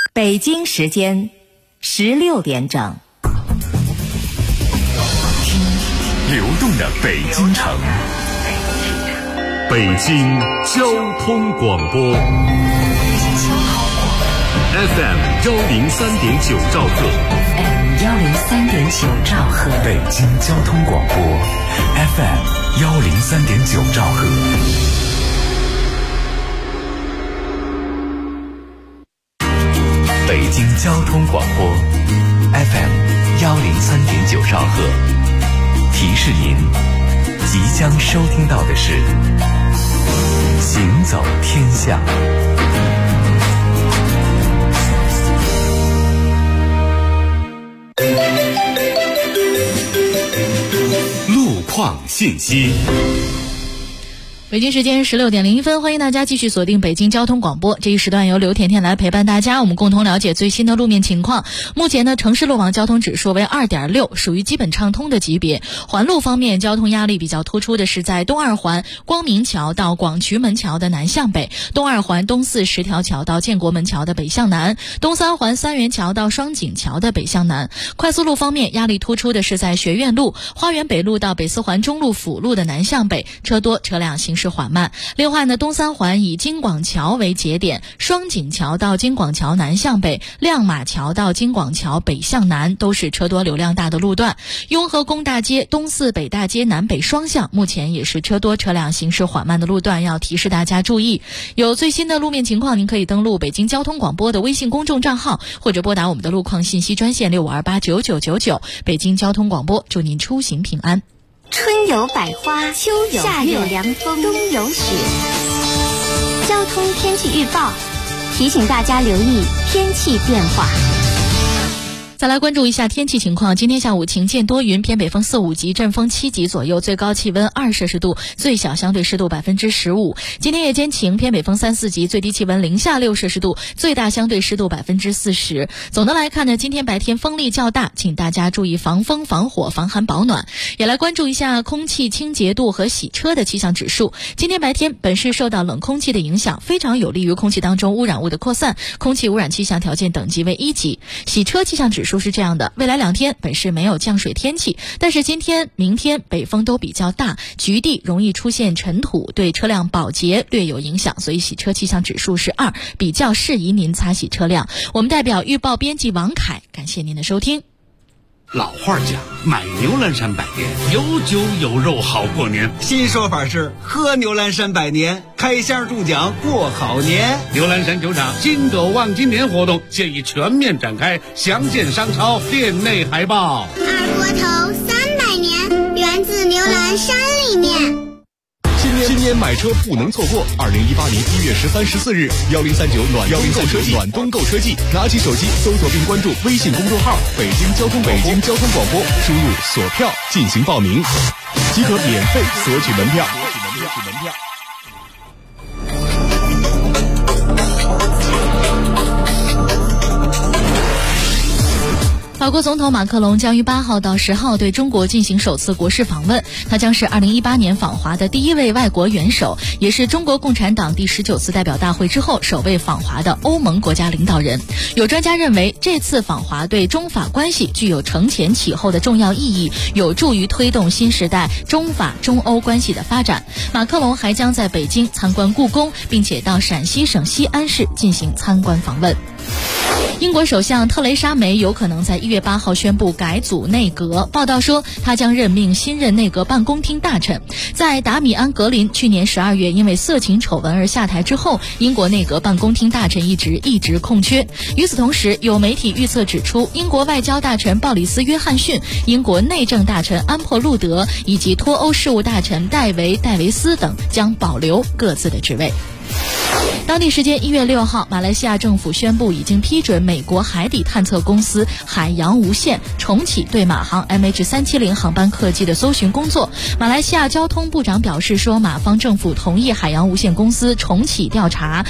北京时间16点整。 听流动的北京城，北京交通广播 FM 103.9兆赫， 103.9兆赫， 北京交通广播 FM 103.9兆赫。北京交通广播 FM 103.9兆赫，提示您即将收听到的是行走天下。路况信息。 北京时间16点01分，欢迎大家继续锁定北京交通广播。这一时段由刘甜甜来陪伴大家，我们共同了解最新的路面情况。目前呢，城市路网交通指数为 2.6， 属于基本畅通的级别。环路方面，交通压力比较突出的是在东二环光明桥到广渠门桥的南向北，东二环东四十条桥到建国门桥的北向南，东三环三元桥到双井桥的北向南。快速路方面，压力突出的是在学院路、花园北路到北四环中路辅路的南向北，车多，车辆行驶缓慢。另外呢，东三环以京广桥为节点，双井桥到京广桥南向北，亮马桥到京广桥北向南都是车多流量大的路段。雍和宫大街、东四北大街南北双向目前也是车多，车辆行驶缓慢的路段，要提示大家注意。有最新的路面情况，您可以登录北京交通广播的微信公众账号，或者拨打我们的路况信息专线65289999。北京交通广播，祝您出行平安。 春有百花，秋有夏有凉风，冬有雪。交通天气预报提醒大家留意天气变化。 再来关注一下天气情况。今天下午晴见多云，偏北风4、5级，阵风7级左右，最高气温2摄氏度，最小相对湿度15%。今天夜间晴，偏北风3、4级，最低气温0下6摄氏度，最大相对湿度40%。总的来看呢，今天白天风力较大，请大家注意防风、防火、防寒保暖。也来关注一下空气清洁度和洗车的气象指数。今天白天本市受到冷空气的影响，非常有利于空气当中污染物的扩散，空气污染气象条件等级为1级。洗车气象指数是这样的，未来2天本市没有降水天气，但是今天、明天北风都比较大，局地容易出现尘土，对车辆保洁略有影响，所以洗车气象指数是2，比较适宜您擦洗车辆。我们代表预报编辑王凯，感谢您的收听。 老话讲，买牛栏山百年，有酒有肉好过年。 新说法是喝牛栏山百年，开箱中奖过好年。 牛栏山酒厂金狗望金年活动现已全面展开，详见商超店内海报。 二锅头300年，源自牛栏山里面。 新年买车不能错过！2018年1月13、14日，1039暖冬购车季，拿起手机搜索并关注微信公众号“北京交通广播”，输入锁票进行报名，即可免费索取门票。 法国总统马克龙将于8号到10号对中国进行首次国事访问，他将是2018年访华的第1位外国元首，也是中国共产党第19次代表大会之后首位访华的欧盟国家领导人。有专家认为，这次访华对中法关系具有承前启后的重要意义，有助于推动新时代中法中欧关系的发展。马克龙还将在北京参观故宫，并且到陕西省西安市进行参观访问。英国首相特蕾莎梅有可能在1月8号宣布改组内阁，报道说她将任命新任内阁办公厅大臣。在达米安·格林去年12月因为色情丑闻而下台之后，英国内阁办公厅大臣一直空缺。与此同时，有媒体预测指出，英国外交大臣鲍里斯·约翰逊、英国内政大臣安珀·路德以及脱欧事务大臣戴维斯等将保留各自的职位。当地时间1月6号，马来西亚政府宣布已经批准美国海底探测公司海洋无限重启对马航 MH370 航班客机的搜寻工作。马来西亚交通部长表示说，马方政府同意海洋无限公司重启调查。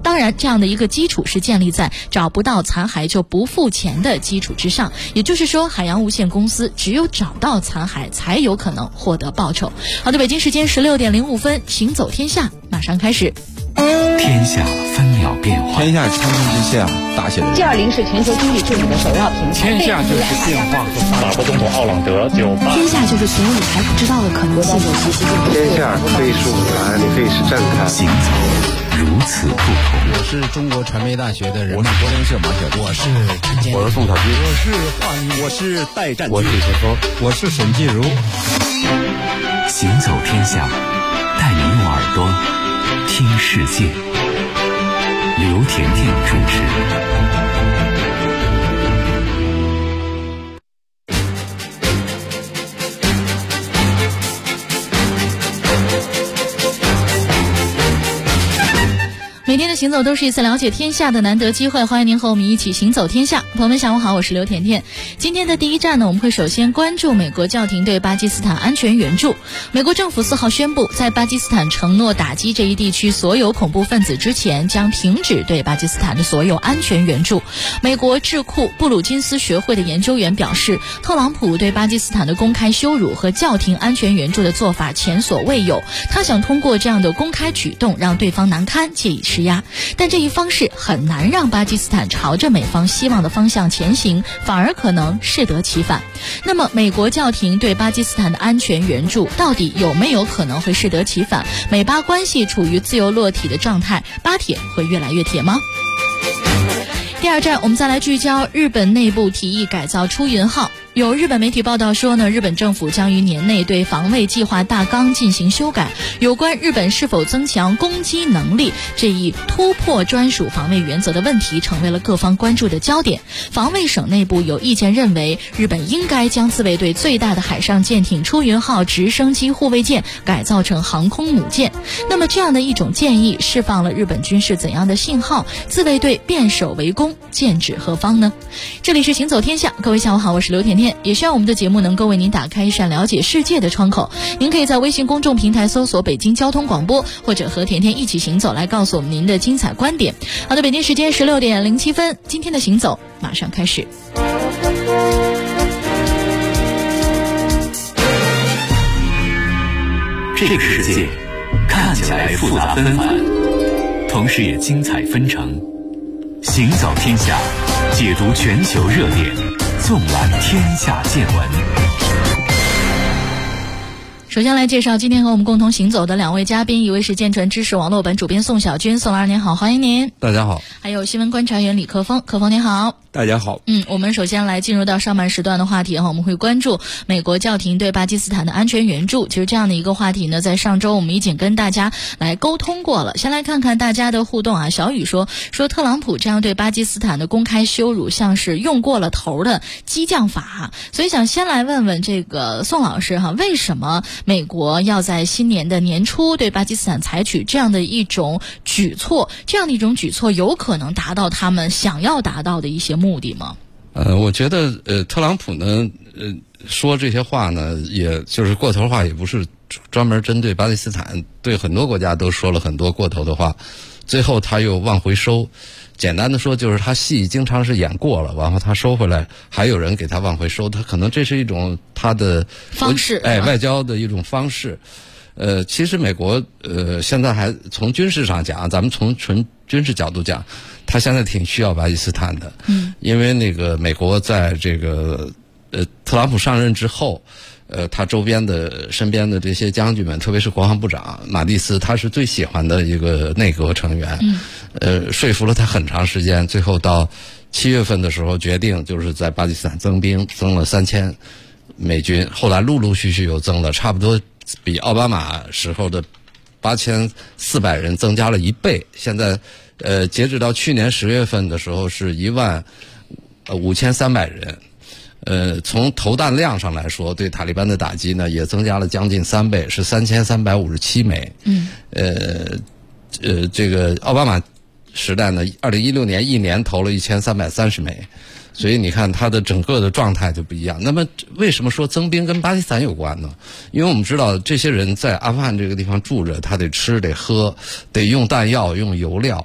当然，这样的一个基础是建立在找不到残骸就不付钱的基础之上，也就是说，海洋无限公司只有找到残骸才有可能获得报酬。好的，北京时间16:05，行走天下马上开始。 天下分秒变化， 天下苍穹之下，大写的 G20是全球经济治理的首要平台。 天下就是变化和法国总统奥朗德98。 天下就是所有你还不知道的可能性。 天下可以是舞台，也可以是站台。 行走如此不同。 我是中国传媒大学的人，我是柏林社马小弟， 我是陈建，我是宋小军， 我是华宇，我是戴占， 我是李晨峰， 我是沈继如。 行走天下，带你用耳朵听世界。刘甜甜主持。 每天的行走都是一次了解天下的难得机会，欢迎您和我们一起行走天下。朋友们下午好，我是刘甜甜。今天的第一站呢，我们会首先关注美国教廷对巴基斯坦安全援助。美国政府4号宣布，在巴基斯坦承诺打击这一地区所有恐怖分子之前，将停止对巴基斯坦的所有安全援助。美国智库布鲁金斯学会的研究员表示，特朗普对巴基斯坦的公开羞辱和叫停安全援助的做法前所未有，他想通过这样的公开举动让对方难堪，借以施压，但这一方式很难让巴基斯坦朝着美方希望的方向前行，反而可能适得其反。那么美国教廷对巴基斯坦的安全援助到底有没有可能会适得其反？美巴关系处于自由落体的状态，巴铁会越来越铁吗？第二站，我们再来聚焦日本内部提议改造出云号。有日本媒体报道说呢，日本政府将于年内对防卫计划大纲进行修改，有关日本是否增强攻击能力这一突破专属防卫原则的问题成为了各方关注的焦点。防卫省内部有意见认为，日本应该将自卫队最大的海上舰艇出云号直升机护卫舰改造成航空母舰。那么这样的一种建议释放了日本军事怎样的信号？自卫队变守为攻，剑指何方呢？这里是行走天下，各位下午好，我是刘甜甜。也希望我们的节目能够为您打开一扇了解世界的窗口。您可以在微信公众平台搜索北京交通广播，或者和甜甜一起行走，来告诉我们您的精彩观点。好的，北京时间16:07，今天的行走马上开始。 这个世界看起来复杂纷繁，同时也精彩纷呈。行走天下，解读全球热点，纵览天下见闻。 首先来介绍今天和我们共同行走的两位嘉宾，一位是建传知识网络本主编宋小军，宋老师您好，欢迎您。 大家好。 还有新闻观察员李克峰，克峰您好。 大家好。 我们首先来进入到上半时段的话题我们会关注美国教廷对巴基斯坦的安全援助。其实这样的一个话题呢，在上周我们已经跟大家来沟通过了。先来看看大家的互动啊。小雨说特朗普这样对巴基斯坦的公开羞辱，像是用过了头的激将法。所以想先来问问这个宋老师为什么美国要在新年的年初对巴基斯坦采取这样的一种举措？这样的一种举措有可能达到他们想要达到的一些目的吗？ 我觉得特朗普呢说这些话呢，也就是过头话，也不是专门针对巴基斯坦，对很多国家都说了很多过头的话，最后他又往回收。简单的说，就是他戏经常是演过了，然后他收回来，还有人给他往回收，他可能这是一种他的方式， 外交的一种方式。其实美国现在还从军事上讲，咱们从纯军事角度讲，他现在挺需要巴基斯坦的。因为那个美国在这个特朗普上任之后，他周边的身边的这些将军们，特别是国防部长马蒂斯，他是最喜欢的一个内阁成员。说服了他很长时间，最后到7月份的时候决定，就是在巴基斯坦增兵，增了3000美军，后来陆陆续续又增了，差不多比奥巴马时候的8400人增加了1倍。现在截止到去年10月份的时候是15300人。从投弹量上来说，对塔利班的打击呢也增加了将近3倍，是3357枚。这个奥巴马时代呢，2016年一年投了1330枚，所以你看他的整个的状态就不一样。那么为什么说增兵跟巴基斯坦有关呢？因为我们知道这些人在阿富汗这个地方住着，他得吃得喝，得用弹药用油料，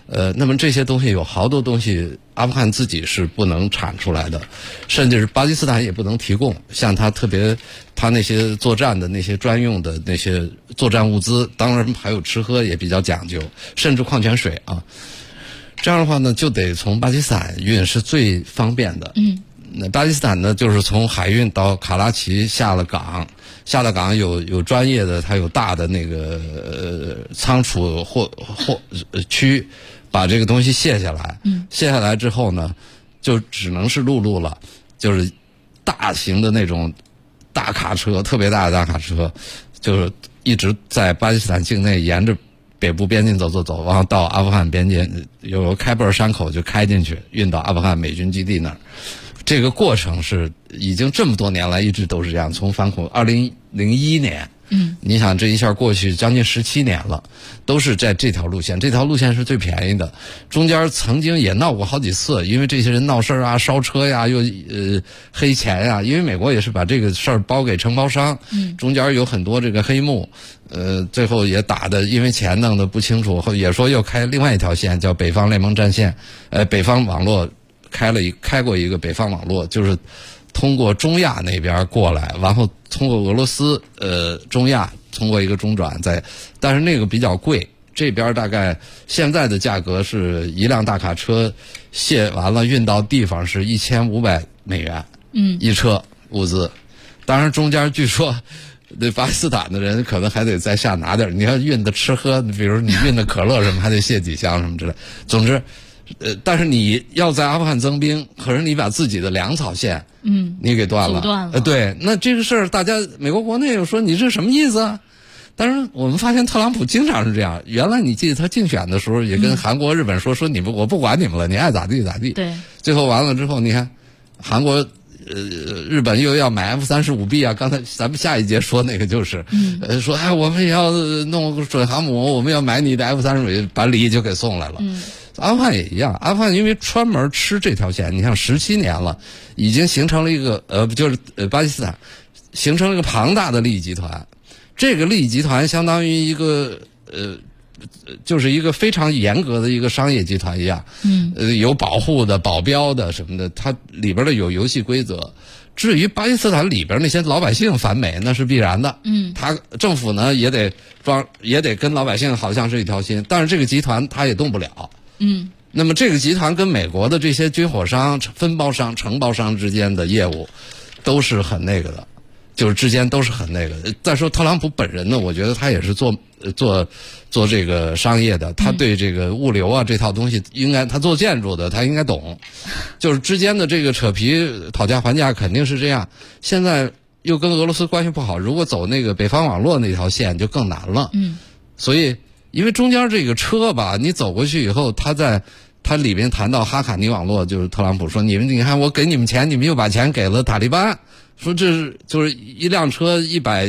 那么这些东西有好多东西阿富汗自己是不能产出来的，甚至是巴基斯坦也不能提供。像他那些作战的那些专用的那些作战物资，当然还有吃喝也比较讲究，甚至矿泉水啊。这样的话呢，就得从巴基斯坦运是最方便的。那巴基斯坦呢，就是从海运到卡拉奇下了港有专业的，它有大的那个仓储或区，把这个东西卸下来。卸下来之后呢，就只能是陆路了，就是大型的那种大卡车，特别大的大卡车，就是一直在巴基斯坦境内沿着北部边境走，然后到阿富汗边界，有开伯尔山口就开进去，运到阿富汗美军基地那儿。这个过程是已经这么多年来一直都是这样，从反恐2001年，你想这一下过去将近17年了，都是在这条路线，这条路线是最便宜的。中间曾经也闹过好几次，因为这些人闹事啊，烧车呀，又黑钱呀，因为美国也是把这个事儿包给承包商，中间有很多这个黑幕，最后也打的因为钱弄得不清楚，也说又开另外一条线叫北方联盟战线，北方网络开过一个北方网络，就是通过中亚那边过来，然后通过俄罗斯中亚通过一个中转但是那个比较贵，这边大概现在的价格是一辆大卡车卸完了运到地方是$1500一车物资。当然中间据说那巴基斯坦的人可能还得再下拿点，你要运的吃喝，比如你运的可乐什么还得卸几箱什么之类。总之但是你要在阿富汗增兵，可是你把自己的粮草线你给断了，对，那这个事儿大家美国国内又说你这什么意思啊？当然我们发现特朗普经常是这样，原来你记得他竞选的时候也跟韩国日本说你们我不管你们了，你爱咋地咋地， 对， 最后完了之后你看韩国日本又要买 F-35B 啊，刚才咱们下一节说那个就是说我们也要弄准航母，我们要买你的 F-35， 把礼就给送来了。阿富汗也一样，阿富汗因为专门吃这条线，你看17年了，已经形成了一个巴基斯坦形成了一个庞大的利益集团。这个利益集团相当于一个就是一个非常严格的一个商业集团一样，有保护的、保镖的什么的，它里边的有游戏规则。至于巴基斯坦里边那些老百姓反美，那是必然的。他政府呢也得跟老百姓好像是一条心，但是这个集团他也动不了。那么这个集团跟美国的这些军火商、分包商、承包商之间的业务都是很那个的，就是之间都是很那个。再说特朗普本人呢，我觉得他也是做这个商业的，他对这个物流啊这套东西应该，他做建筑的他应该懂，就是之间的这个扯皮讨价还价肯定是这样。现在又跟俄罗斯关系不好，如果走那个北方网络那条线就更难了。所以因为中间这个车吧，你走过去以后，他里面谈到哈卡尼网络，就是特朗普说你看我给你们钱，你们又把钱给了塔利班，说就是一辆车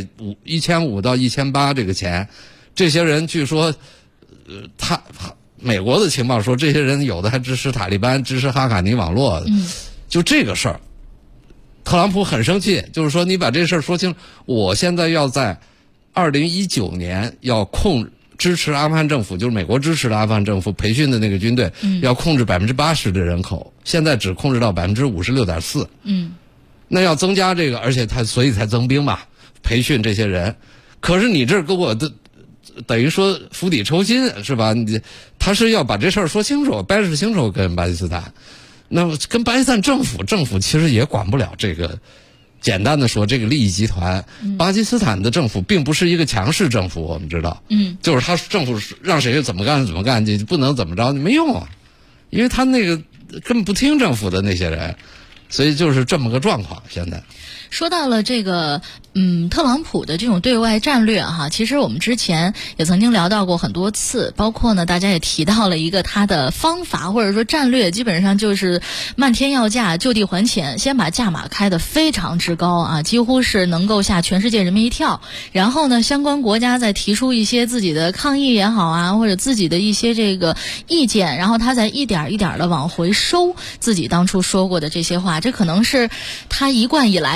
1500到1800这个钱，这些人据说美国的情报说这些人有的还支持塔利班，支持哈卡尼网络，就这个事儿，特朗普很生气，就是说你把这事儿说清楚，我现在要在2019年要支持阿富汗政府，就是美国支持的阿富汗政府培训的那个军队，要控制80%的人口，现在只控制到56.4%。那要增加这个，而且所以才增兵嘛，培训这些人。可是你这给我的等于说釜底抽薪是吧？他是要把这事儿说清楚，掰扯清楚跟巴基斯坦。那么跟巴基斯坦政府其实也管不了这个。简单的说，这个利益集团，巴基斯坦的政府并不是一个强势政府，我们知道，就是他政府让谁怎么干，你不能怎么着，没用啊，因为他那个根本不听政府的那些人，所以就是这么个状况。现在说到了这个特朗普的这种对外战略哈，其实我们之前也曾经聊到过很多次，包括呢大家也提到了一个他的方法或者说战略，基本上就是漫天要价，就地还钱，先把价码开得非常之高啊，几乎是能够吓全世界人民一跳。然后呢，相关国家再提出一些自己的抗议也好啊，或者自己的一些这个意见，然后他再一点一点的往回收自己当初说过的这些话，这可能是他一贯以来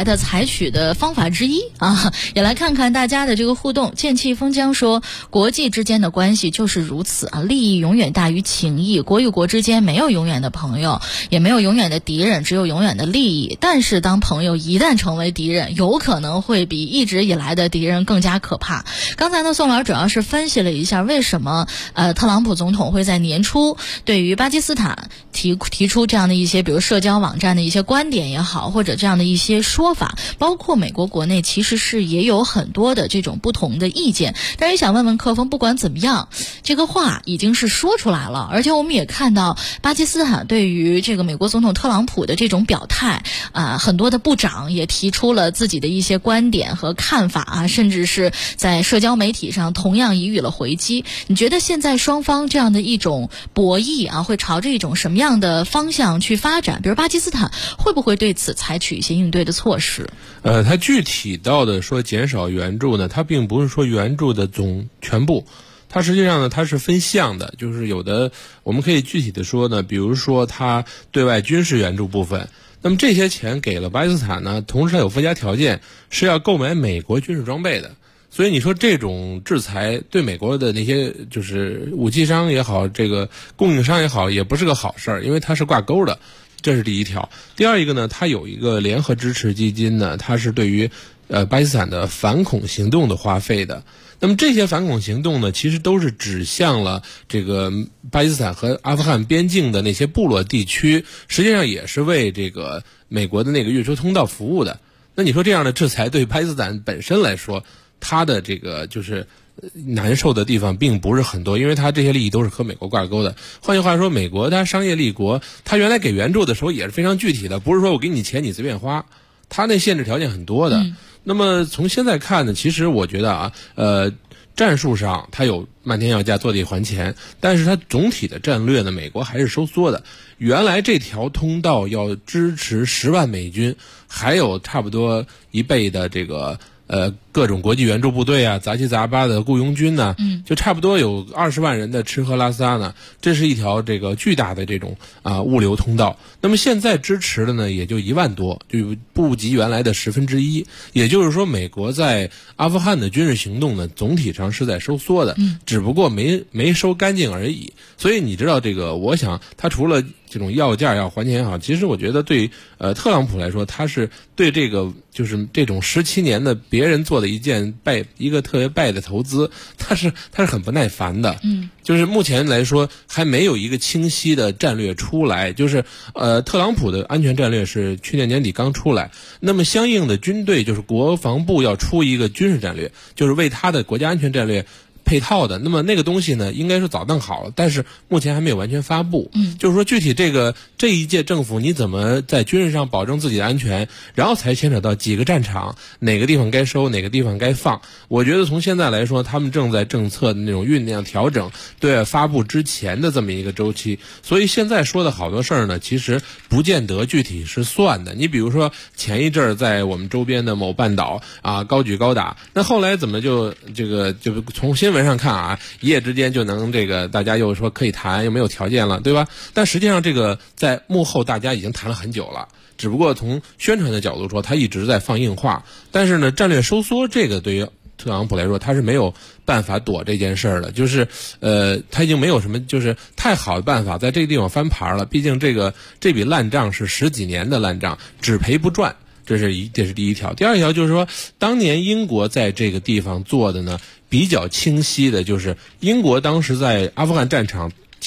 来的采取的方法之一啊。也来看看大家的这个互动。剑气风江说，国际之间的关系就是如此啊，利益永远大于情谊，国与国之间没有永远的朋友，也没有永远的敌人，只有永远的利益。但是当朋友一旦成为敌人，有可能会比一直以来的敌人更加可怕。刚才呢，宋老师主要是分析了一下为什么特朗普总统会在年初对于巴基斯坦提出这样的一些，比如社交网站的一些观点也好，或者这样的一些说法，包括美国国内其实是也有很多的这种不同的意见。但是想问问克峰，不管怎么样，这个话已经是说出来了，而且我们也看到巴基斯坦对于这个美国总统特朗普的这种表态很多的部长也提出了自己的一些观点和看法啊，甚至是在社交媒体上同样给予了回击。你觉得现在双方这样的一种博弈啊，会朝着一种什么样的方向去发展？比如巴基斯坦会不会对此采取一些应对的措施？ 它具体到的说减少援助呢，它并不是说援助的全部，它实际上呢，它是分项的，就是有的我们可以具体的说呢，比如说它对外军事援助部分，那么这些钱给了巴基斯坦呢，同时它有附加条件是要购买美国军事装备的。所以你说这种制裁对美国的那些就是武器商也好，这个供应商也好，也不是个好事儿，因为它是挂钩的，这是第一条。第二一个呢，它有一个联合支持基金呢，它是对于巴基斯坦的反恐行动的花费的。那么这些反恐行动呢，其实都是指向了这个巴基斯坦和阿富汗边境的那些部落地区，实际上也是为这个美国的那个运输通道服务的。那你说这样的制裁对巴基斯坦本身来说，它的这个就是难受的地方并不是很多，因为它这些利益都是和美国挂钩的。换句话说，美国它商业立国，它原来给援助的时候也是非常具体的，不是说我给你钱你随便花，它那限制条件很多的。那么从现在看呢，其实我觉得战术上它有漫天要价坐地还钱，但是它总体的战略呢，美国还是收缩的。原来这条通道要支持10万美军，还有差不多1倍的这个各种国际援助部队啊，杂七杂八的雇佣军呢，就差不多有20万人的吃喝拉撒呢，这是一条这个巨大的这种物流通道。那么现在支持的呢，也就1万多，就不及原来的1/10。也就是说，美国在阿富汗的军事行动呢，总体上是在收缩的，只不过没收干净而已。所以你知道这个，我想他除了这种要价要还钱也好，其实我觉得对特朗普来说，他是对这个就是这种17年的别人做的一个特别败的投资，他是很不耐烦的。就是目前来说还没有一个清晰的战略出来，就是特朗普的安全战略是去年年底刚出来，那么相应的军队就是国防部要出一个军事战略，就是为他的国家安全战略配套的。那么那个东西呢，应该是早弄好了，但是目前还没有完全发布。就是说具体这一届政府你怎么在军事上保证自己的安全，然后才牵扯到几个战场，哪个地方该收，哪个地方该放。我觉得从现在来说，他们正在政策的那种酝酿调整，对发布之前的这么一个周期。所以现在说的好多事儿呢，其实不见得具体是算的。你比如说前一阵儿在我们周边的某半岛高举高打，那后来怎么就从新闻上看啊，一夜之间就能这个大家又说可以谈，又没有条件了，对吧？但实际上这个在幕后大家已经谈了很久了，只不过从宣传的角度说，他一直在放硬话。但是呢，战略收缩这个对于特朗普来说，他是没有办法躲这件事儿的，就是他已经没有什么就是太好的办法在这个地方翻盘了。毕竟这笔烂账是10几年的烂账，只赔不赚。这是第一条。第二条就是说，当年英国在这个地方做的呢，比较清晰的就是英国当时在阿富汗战场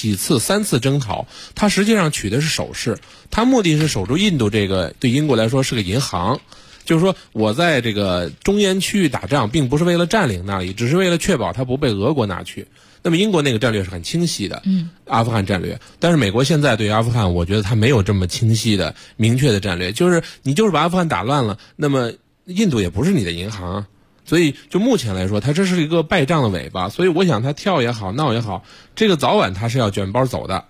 3次征讨，它实际上取的是守势，它目的是守住印度这个对英国来说是个银行。就是说我在这个中烟区域打仗并不是为了占领那里，只是为了确保它不被俄国拿去。那么英国那个战略是很清晰的，阿富汗战略。但是美国现在对于阿富汗，我觉得它没有这么清晰的明确的战略，就是你就是把阿富汗打乱了，那么印度也不是你的银行。所以就目前来说，它这是一个败仗的尾巴。所以我想它跳也好闹也好，这个早晚它是要卷包走的。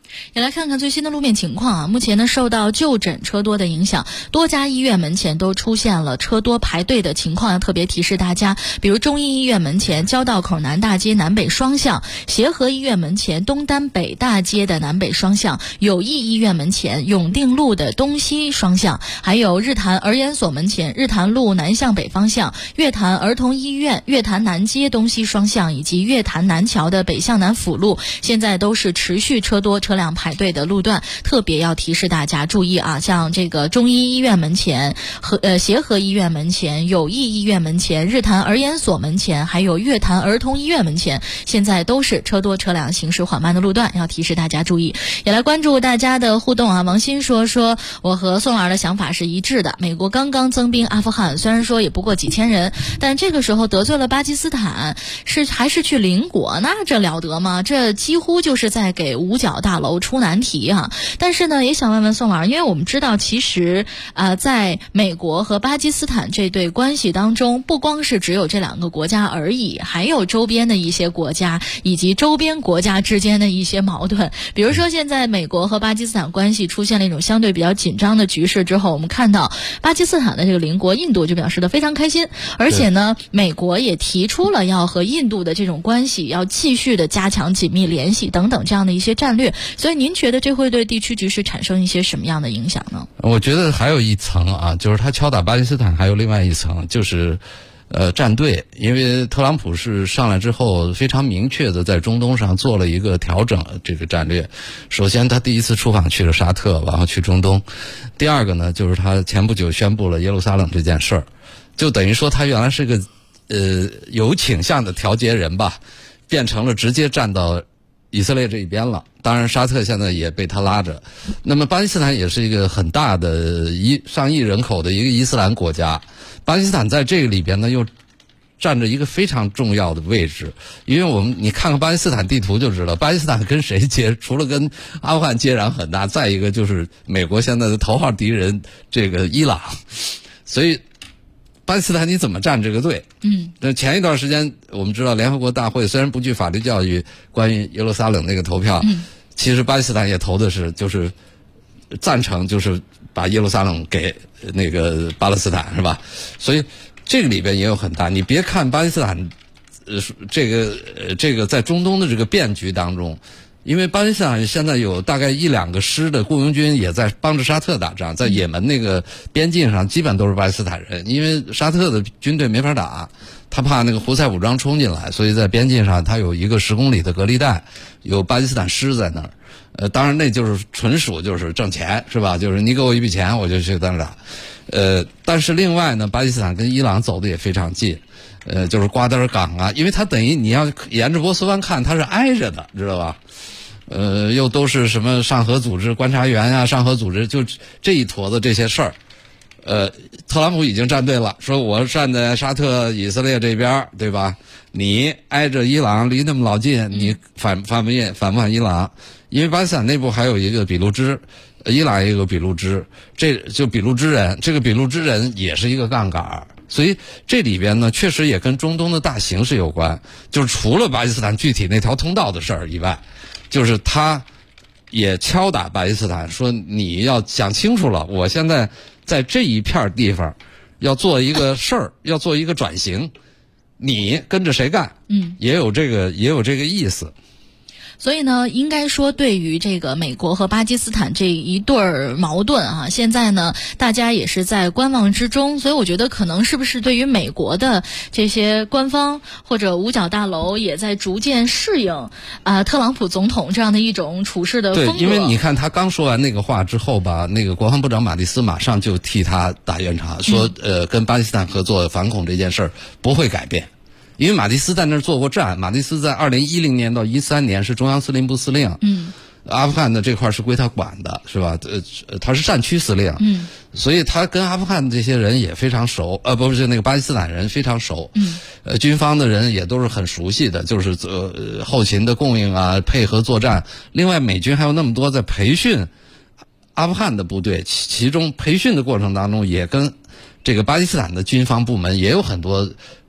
也来看看最新的路面情况啊。目前呢，受到就诊车多的影响，多家医院门前都出现了车多排队的情况，要特别提示大家，比如中医医院门前交道口南大街南北双向，协和医院门前东单北大街的南北双向，友谊医院门前永定路的东西双向，还有日坛儿研所门前日坛路南向北方向，月坛儿童医院月坛南街东西双向，以及月坛南桥的北向南辅路，现在都是持续车多车辆排队的路段，特别要提示大家注意啊！像这个中医医院门前协和医院门前、友谊医院门前、日坛儿研所门前，还有月坛儿童医院门前，现在都是车多车辆行驶缓慢的路段，要提示大家注意。也来关注大家的互动啊！王鑫说我和宋老师的想法是一致的，美国刚刚增兵阿富汗，虽然说也不过几千人，但这个时候得罪了巴基斯坦，还是去邻国，那这了得吗？这几乎就是在给五角大楼出难题啊！但是呢，也想问问宋老师，因为我们知道，其实在美国和巴基斯坦这对关系当中，不光是只有这两个国家而已，还有周边的一些国家以及周边国家之间的一些矛盾。比如说，现在美国和巴基斯坦关系出现了一种相对比较紧张的局势之后，我们看到巴基斯坦的这个邻国印度就表示得非常开心，而且呢，美国也提出了要和印度的这种关系要继续的加强紧密联系等等这样的一些战略。所以您觉得这会对地区局势产生一些什么样的影响呢？ 我觉得还有一层啊，就是他敲打巴基斯坦还有另外一层，就是站队。因为特朗普是上来之后非常明确的在中东上做了一个调整，这个战略。首先他第一次出访去了沙特，然后去中东。第二个呢，就是他前不久宣布了耶路撒冷这件事儿，就等于说他原来是个有倾向的调节人吧，变成了直接站到以色列这一边了。当然沙特现在也被他拉着。那么巴基斯坦也是一个很大的上亿人口的一个伊斯兰国家，巴基斯坦在这个里边呢又占着一个非常重要的位置。因为你看看巴基斯坦地图就知道，巴基斯坦跟谁接，除了跟阿富汗接壤很大，再一个就是美国现在的头号敌人这个伊朗。所以巴基斯坦你怎么站这个队？那前一段时间我们知道联合国大会虽然不具法律教育关于耶路撒冷那个投票，其实巴基斯坦也投的是就是赞成，就是把耶路撒冷给那个巴勒斯坦，是吧？所以这个里边也有很大。你别看巴基斯坦这个在中东的这个变局当中，因为巴基斯坦现在有大概1-2个师的雇佣军也在帮着沙特打仗，在也门那个边境上基本都是巴基斯坦人，因为沙特的军队没法打，他怕那个胡塞武装冲进来，所以在边境上他有一个10公里的隔离带，有巴基斯坦师在那儿。当然那就是纯属就是挣钱，是吧？就是你给我一笔钱我就去在那打。但是另外呢，巴基斯坦跟伊朗走的也非常近，就是瓜德尔港啊，因为它等于你要沿着波斯湾看，它是挨着的，知道吧？又都是什么上合组织观察员啊，上合组织就这一坨子这些事儿。特朗普已经站队了，说我站在沙特以色列这边，对吧？你挨着伊朗离那么老近，你反不反伊朗？因为巴基斯坦内部还有一个俾路支，伊朗也有个俾路支，这就俾路支人，这个俾路支人也是一个杠杆。所以这里边呢，确实也跟中东的大形势有关。就是除了巴基斯坦具体那条通道的事儿以外，就是他也敲打巴基斯坦，说你要想清楚了，我现在在这一片地方要做一个事儿，要做一个转型，你跟着谁干？也有这个意思。 所以呢，应该说对于这个美国和巴基斯坦这一对儿矛盾啊，现在呢大家也是在观望之中。所以我觉得可能是不是对于美国的这些官方或者五角大楼也在逐渐适应特朗普总统这样的一种处事的风格。 对，因为你看他刚说完那个话之后吧，那个国防部长马蒂斯马上就替他打圆场，说跟巴基斯坦合作反恐这件事儿不会改变。因为马蒂斯在那儿做过战，马蒂斯在2010年到13年是中央司令部司令，阿富汗的这块是归他管的，是吧？他是战区司令，所以他跟阿富汗这些人也非常熟，不是那个巴基斯坦人非常熟，军方的人也都是很熟悉的，就是后勤的供应啊，配合作战。另外，美军还有那么多在培训阿富汗的部队，其中培训的过程当中也跟这个巴基斯坦的军方部门也有很多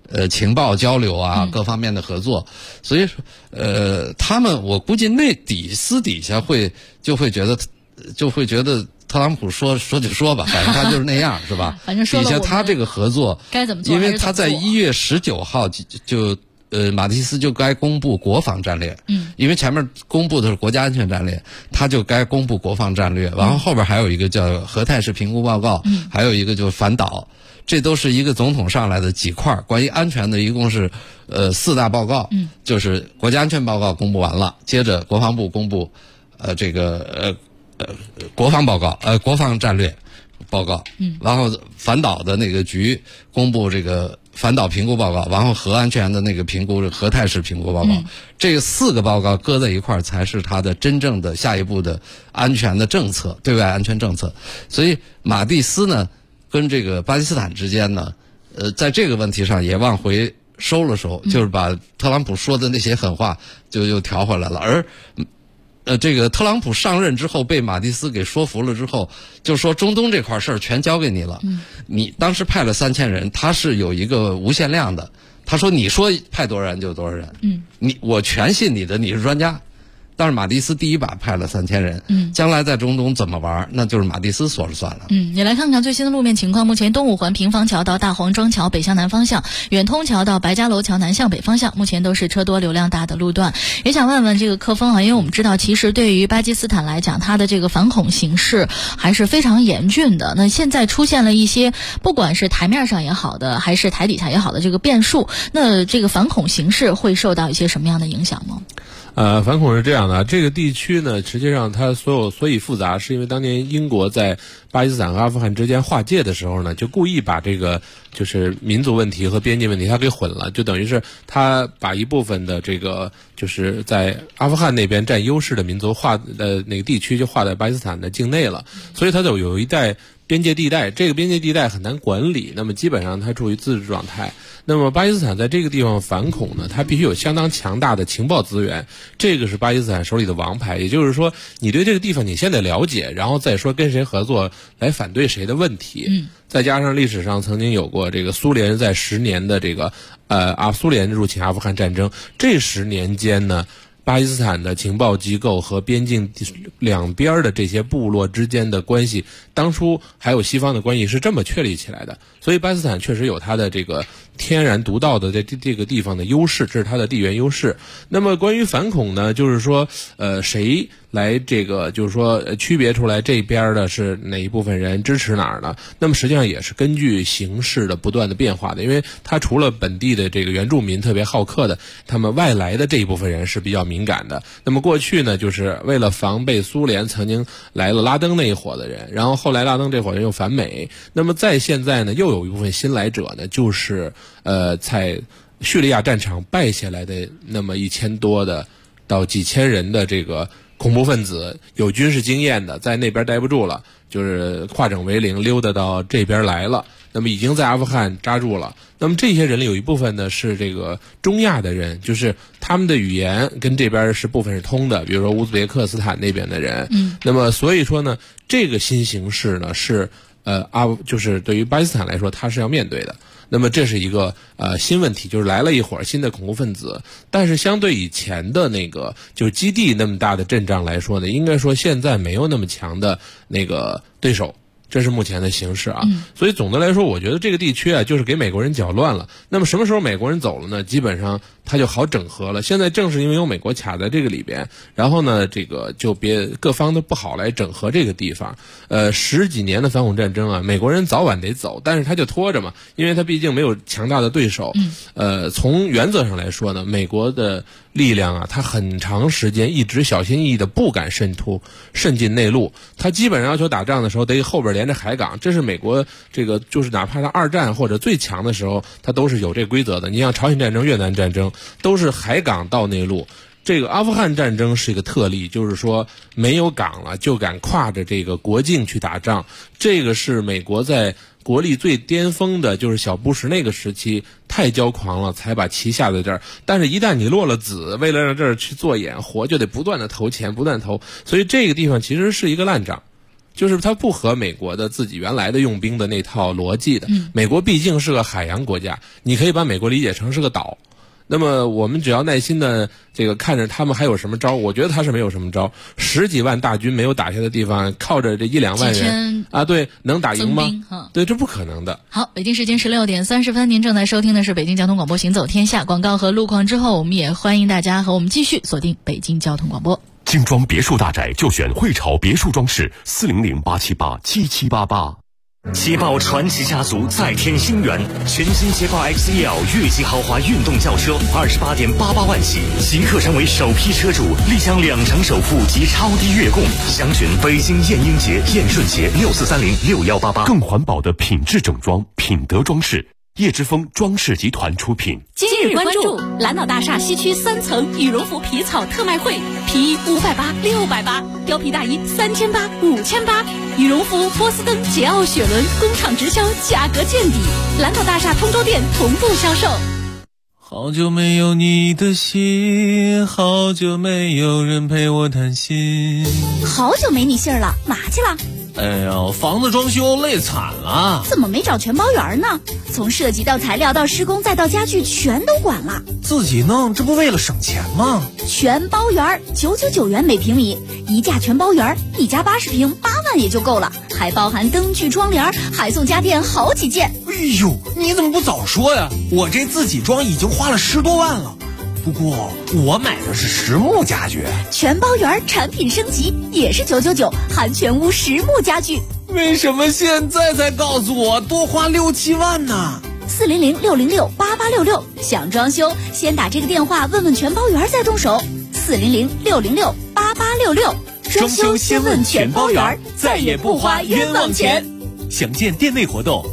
情报交流啊，各方面的合作，所以说他们我估计私底下就会觉得特朗普说就说吧，反正他就是那样是吧？ 反正说了底下他这个合作该怎么做， 因为他在1月19号就马蒂斯就该公布国防战略，因为前面公布的是国家安全战略，他就该公布国防战略，然后后边还有一个叫核态势评估报告，还有一个就是反导。这都是一个总统上来的几块关于安全的，一共是4大报告，就是国家安全报告公布完了，接着国防部公布国防报告国防战略报告，然后反导的那个局公布这个反导评估报告，然后核安全的那个评估核态势评估报告，这个4个报告搁在一块才是他的真正的下一步的安全的政策，对外安全政策。所以马蒂斯呢跟这个巴基斯坦之间呢，在这个问题上也往回收了收，就是把特朗普说的那些狠话就又调回来了。而这个特朗普上任之后被马蒂斯给说服了之后，就说中东这块事儿全交给你了。你当时派了3000人，他是有一个无限量的。他说你说派多少人就多少人，我全信你的，你是专家。但是马蒂斯第一把派了3000人，将来在中东怎么玩，那就是马蒂斯说了算了。 也来看看最新的路面情况。目前东五环平房桥到大黄庄桥北向南方向，远通桥到白家楼桥南向北方向，目前都是车多流量大的路段。也想问问这个克峰啊，因为我们知道其实对于巴基斯坦来讲，它的这个反恐形势还是非常严峻的。那现在出现了一些不管是台面上也好的，还是台底下也好的这个变数，那这个反恐形势会受到一些什么样的影响吗？ 反恐是这样的，这个地区呢，实际上它所以复杂，是因为当年英国在巴基斯坦和阿富汗之间划界的时候呢，就故意把这个就是民族问题和边境问题它给混了，就等于是他把一部分的这个就是在阿富汗那边占优势的民族那个地区就划在巴基斯坦的境内了，所以它就有一带边界地带，这个边界地带很难管理，那么基本上它处于自治状态。那么巴基斯坦在这个地方反恐呢，它必须有相当强大的情报资源，这个是巴基斯坦手里的王牌。也就是说，你对这个地方你先得了解，然后再说跟谁合作来反对谁的问题。再加上历史上曾经有过这个苏联在10年的这个苏联入侵阿富汗战争，这10年间呢，巴基斯坦的情报机构和边境两边的这些部落之间的关系，当初还有西方的关系是这么确立起来的，所以巴基斯坦确实有它的这个天然独到的在这个地方的优势，这是它的地缘优势。那么关于反恐呢，就是说谁来这个就是说区别出来这边的是哪一部分人支持哪儿呢？那么实际上也是根据形势的不断的变化的，因为它除了本地的这个原住民特别好客的，他们外来的这一部分人是比较敏感的。那么过去呢，就是为了防备苏联曾经来了拉登那一伙的人，然后后来拉登这伙人又反美，那么在现在呢又有一部分新来者呢，就是在叙利亚战场败下来的那么1000多的到几千人的这个恐怖分子，有军事经验的，在那边待不住了，就是化整为零溜达到这边来了，那么已经在阿富汗扎住了。那么这些人里有一部分呢是这个中亚的人，就是他们的语言跟这边是部分是通的，比如说乌兹别克斯坦那边的人。那么所以说呢，这个新形势呢是就是对于巴基斯坦来说，它是要面对的。那么这是一个新问题，就是来了一伙新的恐怖分子，但是相对以前的那个就是基地那么大的阵仗来说呢，应该说现在没有那么强的那个对手。这是目前的形势啊，所以总的来说，我觉得这个地区啊，就是给美国人搅乱了。那么什么时候美国人走了呢？基本上它就好整合了。现在正是因为有美国卡在这个里边，然后呢，这个就各方都不好来整合这个地方。10几年的反恐战争啊，美国人早晚得走，但是他就拖着嘛，因为他毕竟没有强大的对手。从原则上来说呢，美国的力量啊，他很长时间一直小心翼翼的不敢渗进内陆，他基本上要求打仗的时候得后边连着海港，这是美国这个就是哪怕他2战或者最强的时候，他都是有这规则的。你像朝鲜战争、越南战争都是海港到内陆，这个阿富汗战争是一个特例，就是说没有港了就敢跨着这个国境去打仗，这个是美国在国力最巅峰的，就是小布什那个时期太骄狂了，才把旗下在这儿。但是一旦你落了子，为了让这儿去做掩护，就得不断的投钱，不断投，所以这个地方其实是一个烂仗。 就是它不合美国的自己原来的用兵的那套逻辑的。美国毕竟是个海洋国家，你可以把美国理解成是个岛。那么我们只要耐心的这个看着他们还有什么招，我觉得他是没有什么招。10几万大军没有打下的地方，靠着这1-2万人啊，对，能打赢吗？对，这不可能的。 好，北京时间16点30分，您正在收听的是北京交通广播行走天下。广告和路况之后，我们也欢迎大家和我们继续锁定北京交通广播。 精装别墅大宅就选汇潮别墅装饰，400-878-7788。捷豹传奇家族再添新元，全新捷豹 XEL 越级豪华运动轿车28.88万起，即刻成为首批车主，立享2成首付及超低月供。详询北京燕英捷、燕顺捷64306188。更环保的品质整装，品德装饰。叶之峰装饰集团出品。 今日关注蓝岛大厦西区3层羽绒服皮草特卖会，皮衣580、680，貂皮大衣3800、5800，羽绒服、波司登、捷奥雪伦工厂直销，价格见底。蓝岛大厦通州店同步销售。 好久没有你的信，好久没有人陪我谈心。 好久没你信儿了，嘛去了？ 哎呀，房子装修累惨了。 怎么没找全包圆呢？从设计到材料到施工再到家具全都管了。 自己弄，这不为了省钱吗？ 全包圆，999元每平米，一价全包圆，一家80平8万也就够了，还包含灯具窗帘，还送家电好几件。 哎呦，你怎么不早说呀？我这自己装已经花了10多万了。不过我买的是实木家具， 全包圆产品升级也是999，含全屋实木家具。 为什么现在才告诉我多花6、7万呢 ？400-606-8866，想装修先打这个电话问问全包圆再动手。400-606-8866， 装修先问全包圆，再也不花冤枉钱。 详见店内活动。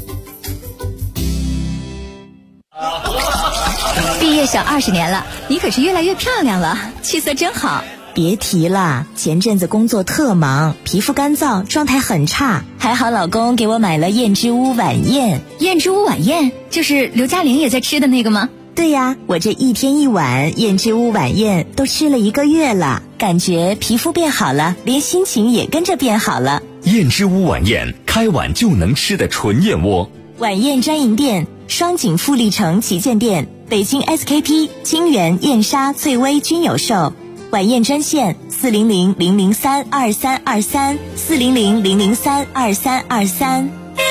毕业小20年了，你可是越来越漂亮了，气色真好。 别提了，前阵子工作特忙，皮肤干燥，状态很差，还好老公给我买了燕之屋晚宴。 燕之屋晚宴就是刘嘉玲也在吃的那个吗？ 对呀，我这1天1碗燕之屋晚宴都吃了1个月了，感觉皮肤变好了，连心情也跟着变好了。 燕之屋晚宴，开碗就能吃的纯燕窝。 晚宴专营店：双井富力城旗舰店、北京 SKP、清源、燕莎、翠微均有售。晚宴专线400-003-2323 400-003-2323。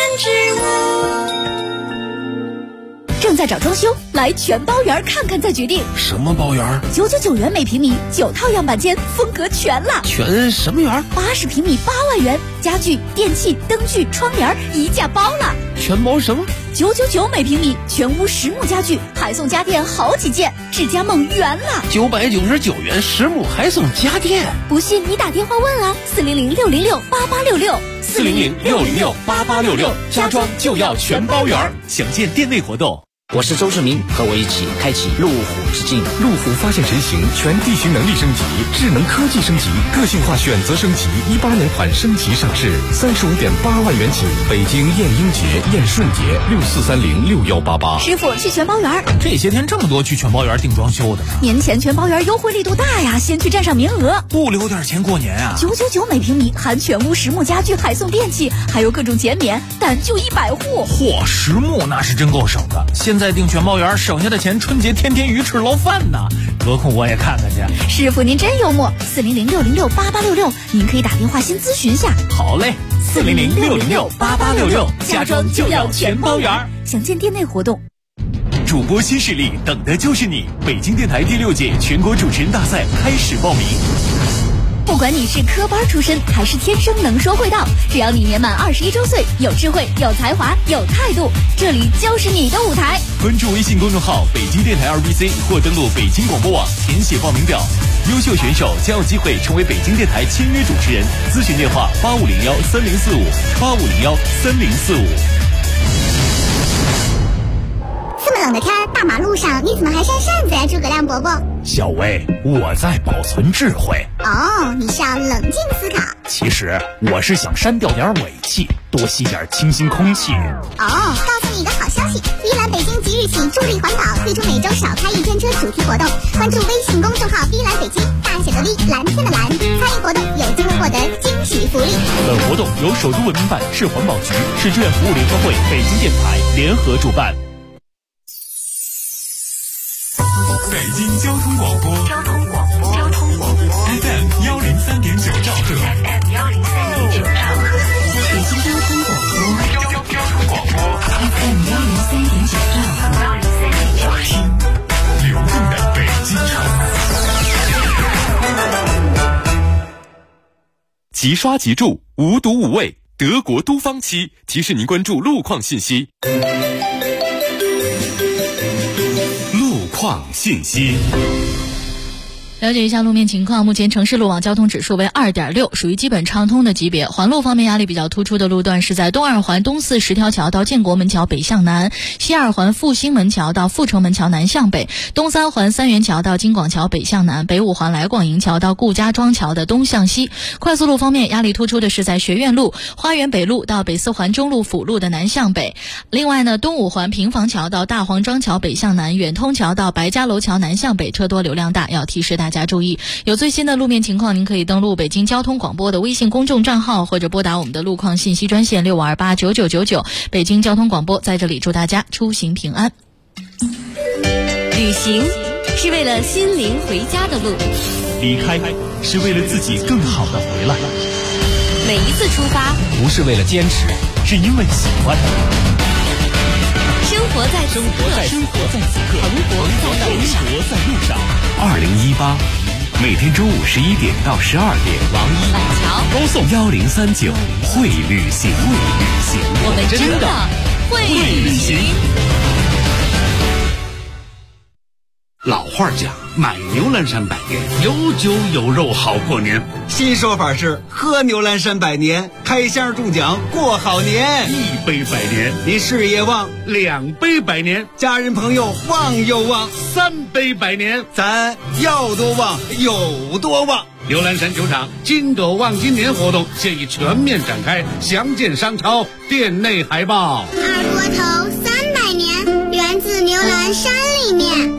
正在找装修，来全包圆看看再决定。 什么包圆 ？999元每平米，9套样板间，风格全了。 全什么圆 ？80平米8万元，家具、电器、灯具、窗帘一价包了。 全包什么 ？999每平米，全屋实木家具，还送家电好几件，智家梦圆了。 999元实木还送家电， 不信你打电话问啊，400-606-8866 400-606-8866，家装就要全包圆。 详见店内活动。 我是周世明，和我一起开启路虎之境。 路虎发现神行，全地形能力升级，智能科技升级，个性化选择升级，18年款升级上市，35.8万元起。北京燕英捷、燕顺捷64306188。 师傅去全包圆。 这些天这么多去全包圆订装修的呢。 年前全包圆优惠力度大呀，先去占上名额。 不留点钱过年啊 ？999每平米，含全屋实木家具，还送电器，还有各种减免，但就100户。 嚯，实木那是真够省的。现在订全包圆，省下的钱春节天天鱼翅捞饭呢。得空我也看看去。 师傅您真幽默，400-606-8866，您可以打电话先咨询下。 好嘞，400-606-8866，家装就要全包圆。 详见店内活动。 主播新势力，等的就是你！北京电台第6届全国主持人大赛开始报名。 不管你是科班出身还是天生能说会道，只要你年满21周岁，有智慧、有才华、有态度，这里就是你的舞台。 关注微信公众号北京电台2BC 或登录北京广播网填写报名表，优秀选手将有机会成为北京电台签约主持人。咨询电话8501-3045 8501-3045。 这么冷的天，大马路上你怎么还扇扇子呀，诸葛亮伯伯？ 小薇，我在保存智慧。 哦，你是要冷静思考。 其实我是想删掉点尾气，多吸点清新空气。 哦，告诉你一个好消息，V蓝北京即日起助力环保，推出每周少开1天车主题活动。关注微信公众号V蓝北京，大写的 V， 蓝天的蓝，参与活动有机会获得惊喜福利。 本活动由首都文明办、市环保局、市志愿服务联合会、北京电台联合主办。 北京交通广播FM 103.9兆赫，北京交通广播 FM 103.9兆赫，听流动的北京城。即刷即住，无毒无味，德国都方漆提示您关注路况信息。路况信息。 了解一下路面情况，目前城市路网交通指数为 2.6， 属于基本畅通的级别。环路方面压力比较突出的路段是在东二环东四十条桥到建国门桥北向南，西二环复兴门桥到阜成门桥南向北，东三环三元桥到金广桥北向南，北五环来广营桥到顾家庄桥的东向西。快速路方面压力突出的是在学院路、花园北路到北四环中路辅路的南向北。另外呢，东五环平房桥到大黄庄桥北向南，远通桥到白家楼桥南向北，车多流量大，要提示大家注意。有最新的路面情况，您可以登录北京交通广播的微信公众账号，或者拨打我们的路况信息专线65289999。北京交通广播在这里祝大家出行平安。 旅行是为了心灵回家的路， 离开是为了自己更好的回来。 每一次出发不是为了坚持，是因为喜欢。 生活在此刻， 生活在此刻，生活在路上。 2018，每天中午11点到12点， 王一、板桥高送 1039会旅行， 我们真的会旅行。 老话讲，买牛栏山百年，有酒有肉好过年。 新说法是喝牛栏山百年，开箱中奖过好年。 一杯百年， 你事业旺； 两杯百年， 家人朋友旺又旺； 三杯百年， 咱要多旺有多旺。 牛栏山酒厂金狗旺今年活动现已全面展开，详见商超店内海报。 二锅头300年，源自牛栏山里面。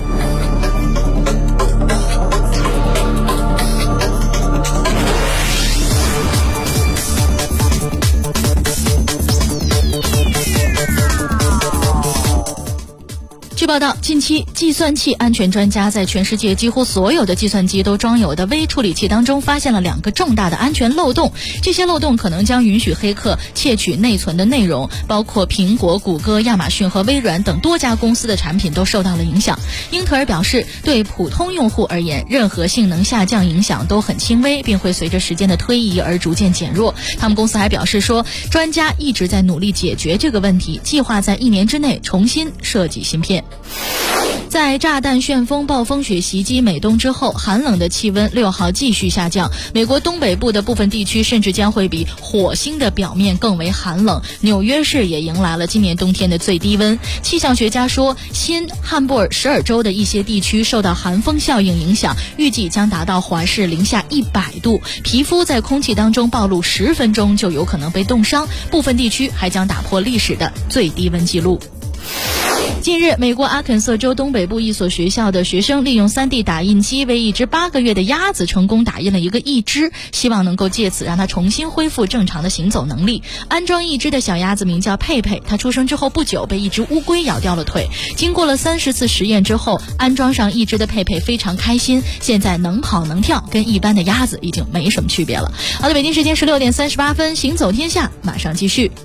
据报道，近期计算器安全专家在全世界几乎所有的计算机都装有的微处理器当中发现了2个重大的安全漏洞，这些漏洞可能将允许黑客窃取内存的内容，包括苹果、谷歌、亚马逊和微软等多家公司的产品都受到了影响。英特尔表示，对普通用户而言，任何性能下降影响都很轻微，并会随着时间的推移而逐渐减弱。他们公司还表示说，专家一直在努力解决这个问题，计划在1年之内重新设计芯片。在炸弹、旋风、暴风雪袭击美东之后，寒冷的气温6号继续下降，美国东北部的部分地区甚至将会比火星的表面更为寒冷。纽约市也迎来了今年冬天的最低温。气象学家说，新汉布什尔州的一些地区受到寒风效应影响，预计将达到华氏-100度，皮肤在空气当中暴露10分钟就有可能被冻伤，部分地区还将打破历史的最低温记录。近日，美国阿肯色州东北部一所学校的学生利用 3D 打印机为一只8个月的鸭子成功打印了一个义肢，希望能够借此让它重新恢复正常的行走能力。安装义肢的小鸭子名叫佩佩，它出生之后不久被一只乌龟咬掉了腿。经过了30次实验之后，安装上义肢的佩佩非常开心，现在能跑能跳，跟一般的鸭子已经没什么区别了。好的，北京时间16点38分，行走天下马上继续。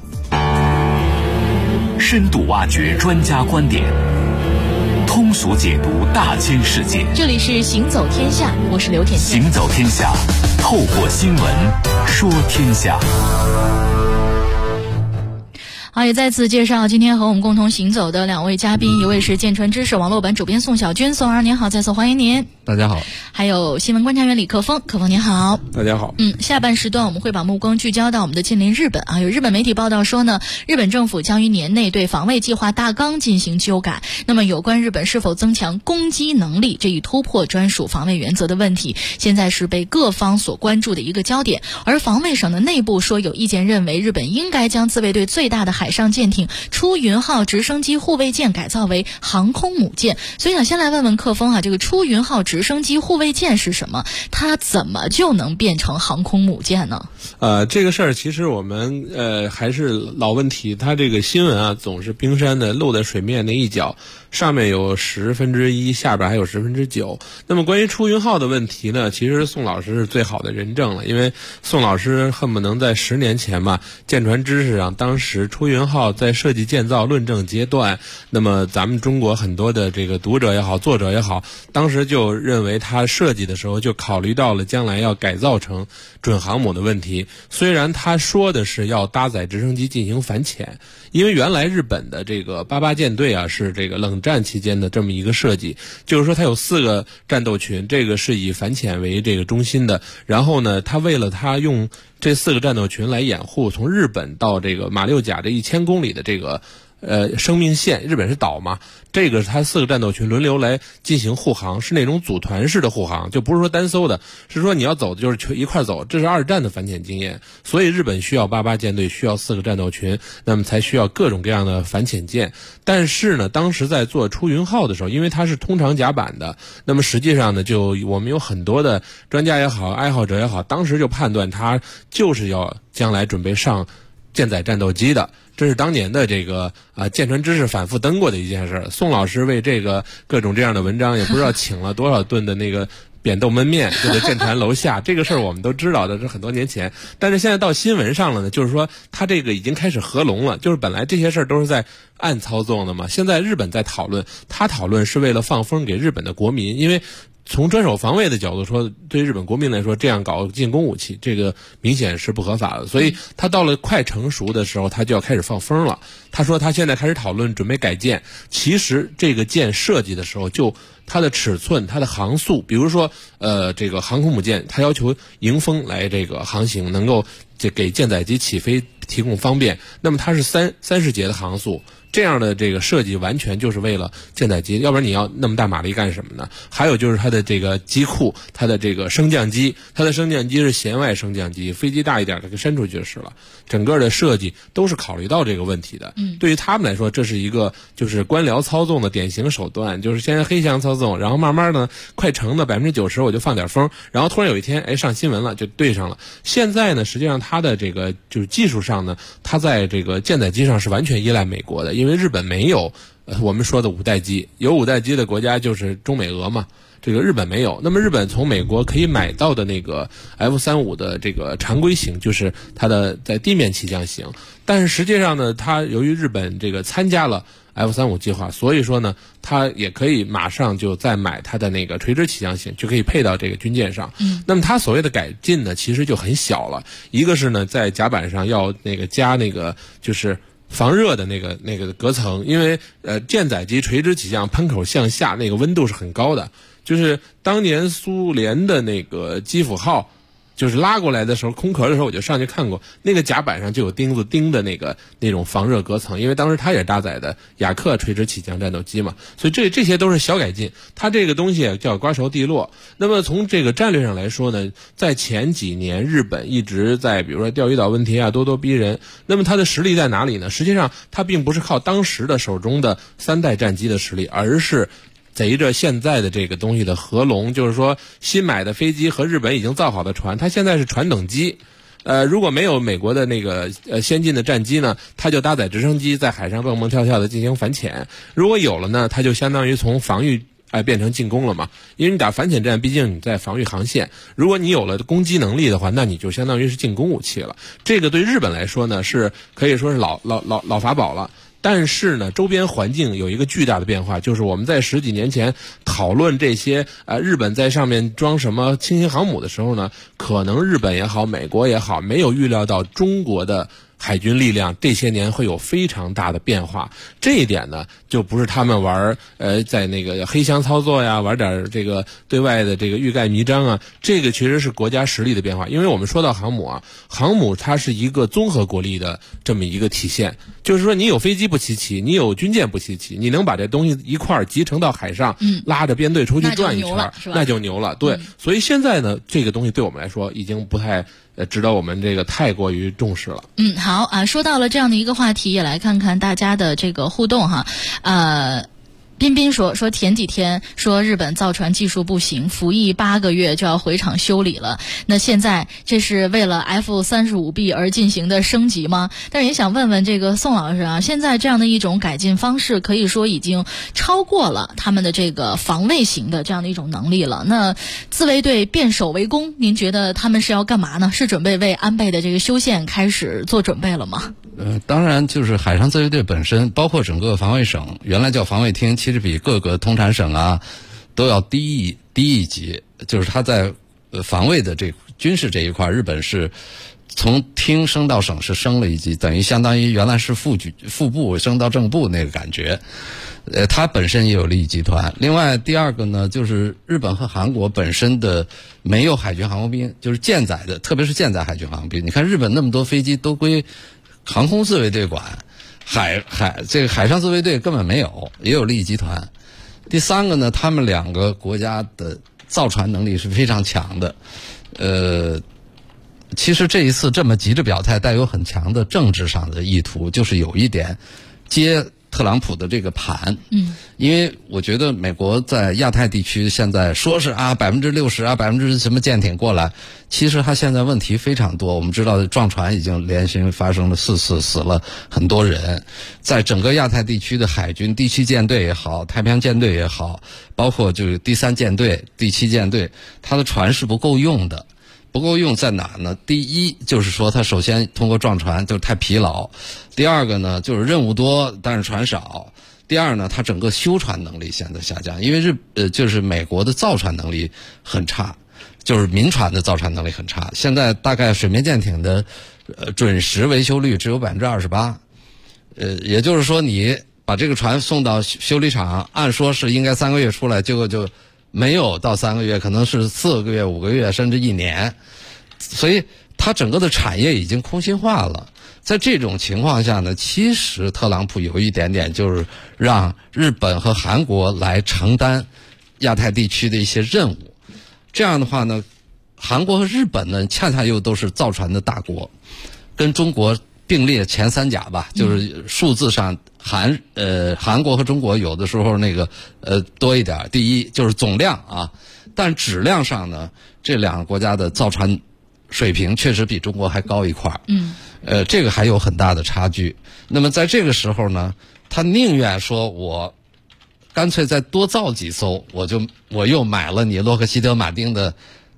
深度挖掘专家观点，通俗解读大千世界。 这里是行走天下，我是刘甜甜。 行走天下，透过新闻说天下。 好，也再次介绍今天和我们共同行走的2位嘉宾，一位是建传知识网络版主编宋小军，宋儿您好，再次欢迎您。 大家好。 还有新闻观察员李克峰，克峰您好。 大家好。 下半时段我们会把目光聚焦到我们的近邻日本啊，有日本媒体报道说呢，日本政府将于年内对防卫计划大纲进行修改。那么有关日本是否增强攻击能力这一突破专属防卫原则的问题，现在是被各方所关注的一个焦点。而防卫省的内部说有意见认为，日本应该将自卫队最大的海上舰艇出云号直升机护卫舰改造为航空母舰。所以想先来问问克峰啊，这个出云号直升机护卫舰是什么？它怎么就能变成航空母舰呢？ 这个事儿其实我们还是老问题，它这个新闻啊总是冰山的露在水面那一角，上面有1/10，下边还有9%。那么关于出云号的问题呢，其实宋老师是最好的人证了，因为宋老师恨不能在10年前吧，舰船知识上，当时出云号在设计建造论证阶段，那么咱们中国很多的这个读者也好，作者也好，当时就认为他设计的时候就考虑到了将来要改造成准航母的问题。虽然他说的是要搭载直升机进行反潜，因为原来日本的这个88舰队啊是这个冷战期间的这么一个设计，就是说它有4个战斗群，这个是以反潜为这个中心的。然后呢，他为了他用这4个战斗群来掩护从日本到这个马六甲这1000公里的这个生命线，日本是岛嘛，这个是它4个战斗群轮流来进行护航，是那种组团式的护航，就不是说单艘的，是说你要走的就是一块走，这是2战的反潜经验。所以日本需要88舰队，需要4个战斗群，那么才需要各种各样的反潜舰。但是呢，当时在做出云号的时候，因为它是通常甲板的，那么实际上呢，就我们有很多的专家也好，爱好者也好，当时就判断它就是要将来准备上舰载战斗机的。这是当年的这个舰船知识反复登过的一件事。宋老师为这个各种这样的文章，也不知道请了多少顿的那个扁豆焖面，就在舰船楼下。这个事儿我们都知道的，是很多年前。但是现在到新闻上了呢，就是说他这个已经开始合拢了，就是本来这些事儿都是在暗操纵的嘛。现在日本在讨论，他讨论是为了放风给日本的国民，因为从专守防卫的角度说，对日本国民来说，这样搞进攻武器，这个明显是不合法的。所以他到了快成熟的时候，他就要开始放风了。他说他现在开始讨论准备改建。其实这个舰设计的时候，就它的尺寸、它的航速，比如说这个航空母舰，它要求迎风来这个航行，能够给舰载机起飞提供方便。那么它是30节的航速。这样的这个设计完全就是为了舰载机，要不然你要那么大马力干什么呢？还有就是它的这个机库，它的这个升降机，它的升降机是舷外升降机，飞机大一点，它给伸出去就是了。整个的设计都是考虑到这个问题的。对于他们来说，这是一个就是官僚操纵的典型手段，就是先黑箱操纵，然后慢慢呢快成的90%我就放点风，然后突然有一天上新闻了就对上了。现在呢，实际上它的这个就是技术上呢，它在这个舰载机上是完全依赖美国的。因为日本没有我们说的5代机，有5代机的国家就是中美俄嘛，这个日本没有。那么日本从美国可以买到的那个 F-35的这个常规型，就是它的在地面起降型。但是实际上呢，它由于日本这个参加了 F-35计划，所以说呢，它也可以马上就再买它的那个垂直起降型，就可以配到这个军舰上。那么它所谓的改进呢，其实就很小了。一个是呢，在甲板上要那个加那个就是防热的那个隔层，因为舰载机垂直起降喷口向下，那个温度是很高的。就是当年苏联的那个基辅号就是拉过来的时候，空壳的时候我就上去看过，那个甲板上就有钉子钉的那种防热隔层，因为当时它也搭载的雅克垂直起降战斗机嘛，所以这些都是小改进。它这个东西叫瓜熟蒂落。那么从这个战略上来说呢，在前几年日本一直在比如说钓鱼岛问题啊咄咄逼人。那么它的实力在哪里呢？实际上它并不是靠当时的手中的3代战机的实力，而是贼着现在的这个东西的合拢，就是说新买的飞机和日本已经造好的船，它现在是船等机。如果没有美国的那个先进的战机呢，它就搭载直升机在海上蹦蹦跳跳的进行反潜。如果有了呢，它就相当于从防御变成进攻了嘛。因为你打反潜战，毕竟你在防御航线。如果你有了攻击能力的话，那你就相当于是进攻武器了。这个对日本来说呢，是可以说是老法宝了。但是呢，周边环境有一个巨大的变化，就是我们在10几年前讨论这些日本在上面装什么轻型航母的时候呢，可能日本也好，美国也好，没有预料到中国的海军力量这些年会有非常大的变化。这一点呢，就不是他们玩在那个黑箱操作呀，玩点这个对外的这个欲盖弥彰啊，这个其实是国家实力的变化。因为我们说到航母啊，航母它是一个综合国力的这么一个体现，就是说你有飞机不稀奇，你有军舰不稀奇，你能把这东西一块儿集成到海上，拉着编队出去转一圈，那就牛了。对，所以现在呢，这个东西对我们来说已经不太值得我们这个太过于重视了。 好。 好啊，说到了这样的一个话题，也来看看大家的这个互动哈。彬彬说前几天说日本造船技术不行，服役8个月就要回厂修理了。那现在这是为了 F-35B 而进行的升级吗？但是也想问问这个宋老师啊，现在这样的一种改进方式，可以说已经超过了他们的这个防卫型的这样的一种能力了。那自卫队变守为攻，您觉得他们是要干嘛呢？是准备为安倍的这个修宪开始做准备了吗？ 当然就是海上自卫队本身，包括整个防卫省，原来叫防卫厅，其实比各个通产省啊都要低一级。就是他在防卫的这军事这一块，日本是从厅升到省是升了一级，等于相当于原来是副部升到正部那个感觉。它本身也有利益集团。另外第二个呢，就是日本和韩国本身的没有海军航空兵，就是舰载的，特别是舰载海军航空兵。你看日本那么多飞机都归航空自卫队管，这个海上自卫队根本没有，也有利益集团。第三个呢，他们两个国家的造船能力是非常强的。其实这一次这么急着表态，带有很强的政治上的意图，就是有一点接特朗普的这个盘。因为我觉得美国在亚太地区现在说是60%%什么舰艇过来，其实它现在问题非常多。我们知道撞船已经连续发生了4次，死了很多人。在整个亚太地区的海军第7舰队也好，太平洋舰队也好，包括就是第3舰队、第7舰队，它的船是不够用的。不够用在哪呢？第一就是说，它首先通过撞船就太疲劳；第二个呢，就是任务多但是船少；第二呢，它整个修船能力现在下降，因为就是美国的造船能力很差，就是民船的造船能力很差。现在大概水面舰艇的准时维修率只有28%，也就是说你把这个船送到修理厂，按说是应该3个月出来，结果就没有到3个月，可能是4个月、5个月，甚至1年。所以它整个的产业已经空心化了。在这种情况下呢，其实特朗普有一点点就是让日本和韩国来承担亚太地区的一些任务。这样的话呢，韩国和日本呢恰恰又都是造船的大国，跟中国并列前3甲吧，就是数字上韩国和中国有的时候那个多一点，第一就是总量啊，但质量上呢，这两个国家的造船水平确实比中国还高一块。这个还有很大的差距。那么在这个时候呢，他宁愿说我干脆再多造几艘，我又买了你洛克希德马丁的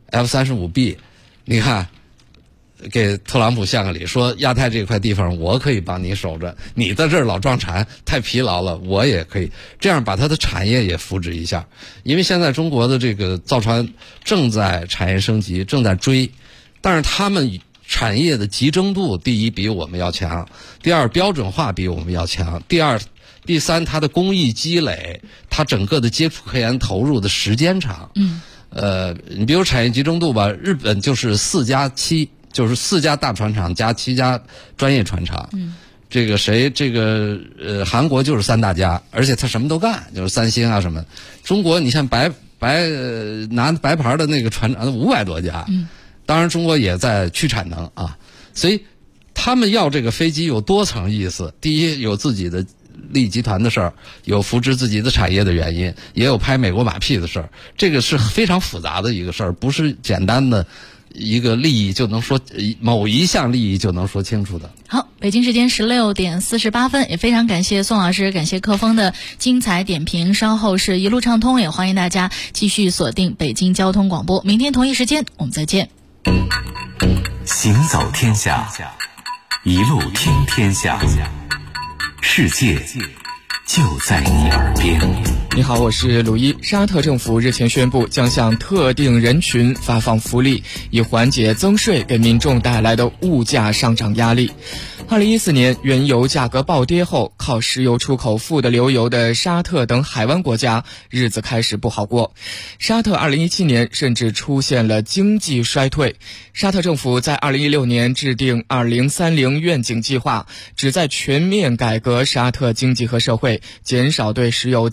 F-35B， 你看。给特朗普下个礼，说亚太这块地方我可以帮你守着，你在这儿老撞船太疲劳了，我也可以这样把它的产业也扶植一下。因为现在中国的这个造船正在产业升级，正在追，但是他们产业的集中度，第一比我们要强，第二标准化比我们要强，第三它的工艺积累，它整个的接触科研投入的时间长。你比如产业集中度吧，日本就是4+7。就是4家大船厂加7家专业船厂。这个韩国就是3大家，而且他什么都干，就是三星啊什么。中国你像拿白牌的那个船厂500多家。当然中国也在去产能啊，所以他们要这个飞机有多层意思。第一，有自己的利益集团的事儿，有扶植自己的产业的原因，也有拍美国马屁的事儿。这个是非常复杂的一个事儿，不是简单的一个利益就能说，某一项利益就能说清楚的。 好，北京时间16点48分，也非常感谢宋老师，感谢柯峰的精彩点评。稍后是一路畅通，也欢迎大家继续锁定北京交通广播。明天同一时间我们再见。 行走天下，一路听天下，世界就在你耳边。 你好，我是鲁一。沙特政府日前宣布将向特定人群发放福利，以缓解增税给民众带来的物价上涨压力。2014年原油价格暴跌后，靠石油出口富得流油的沙特等海湾国家日子开始不好过。沙特2017年甚至出现了经济衰退。沙特政府在2016年制定2030愿景计划，旨在全面改革沙特经济和社会，减少对石油经济的依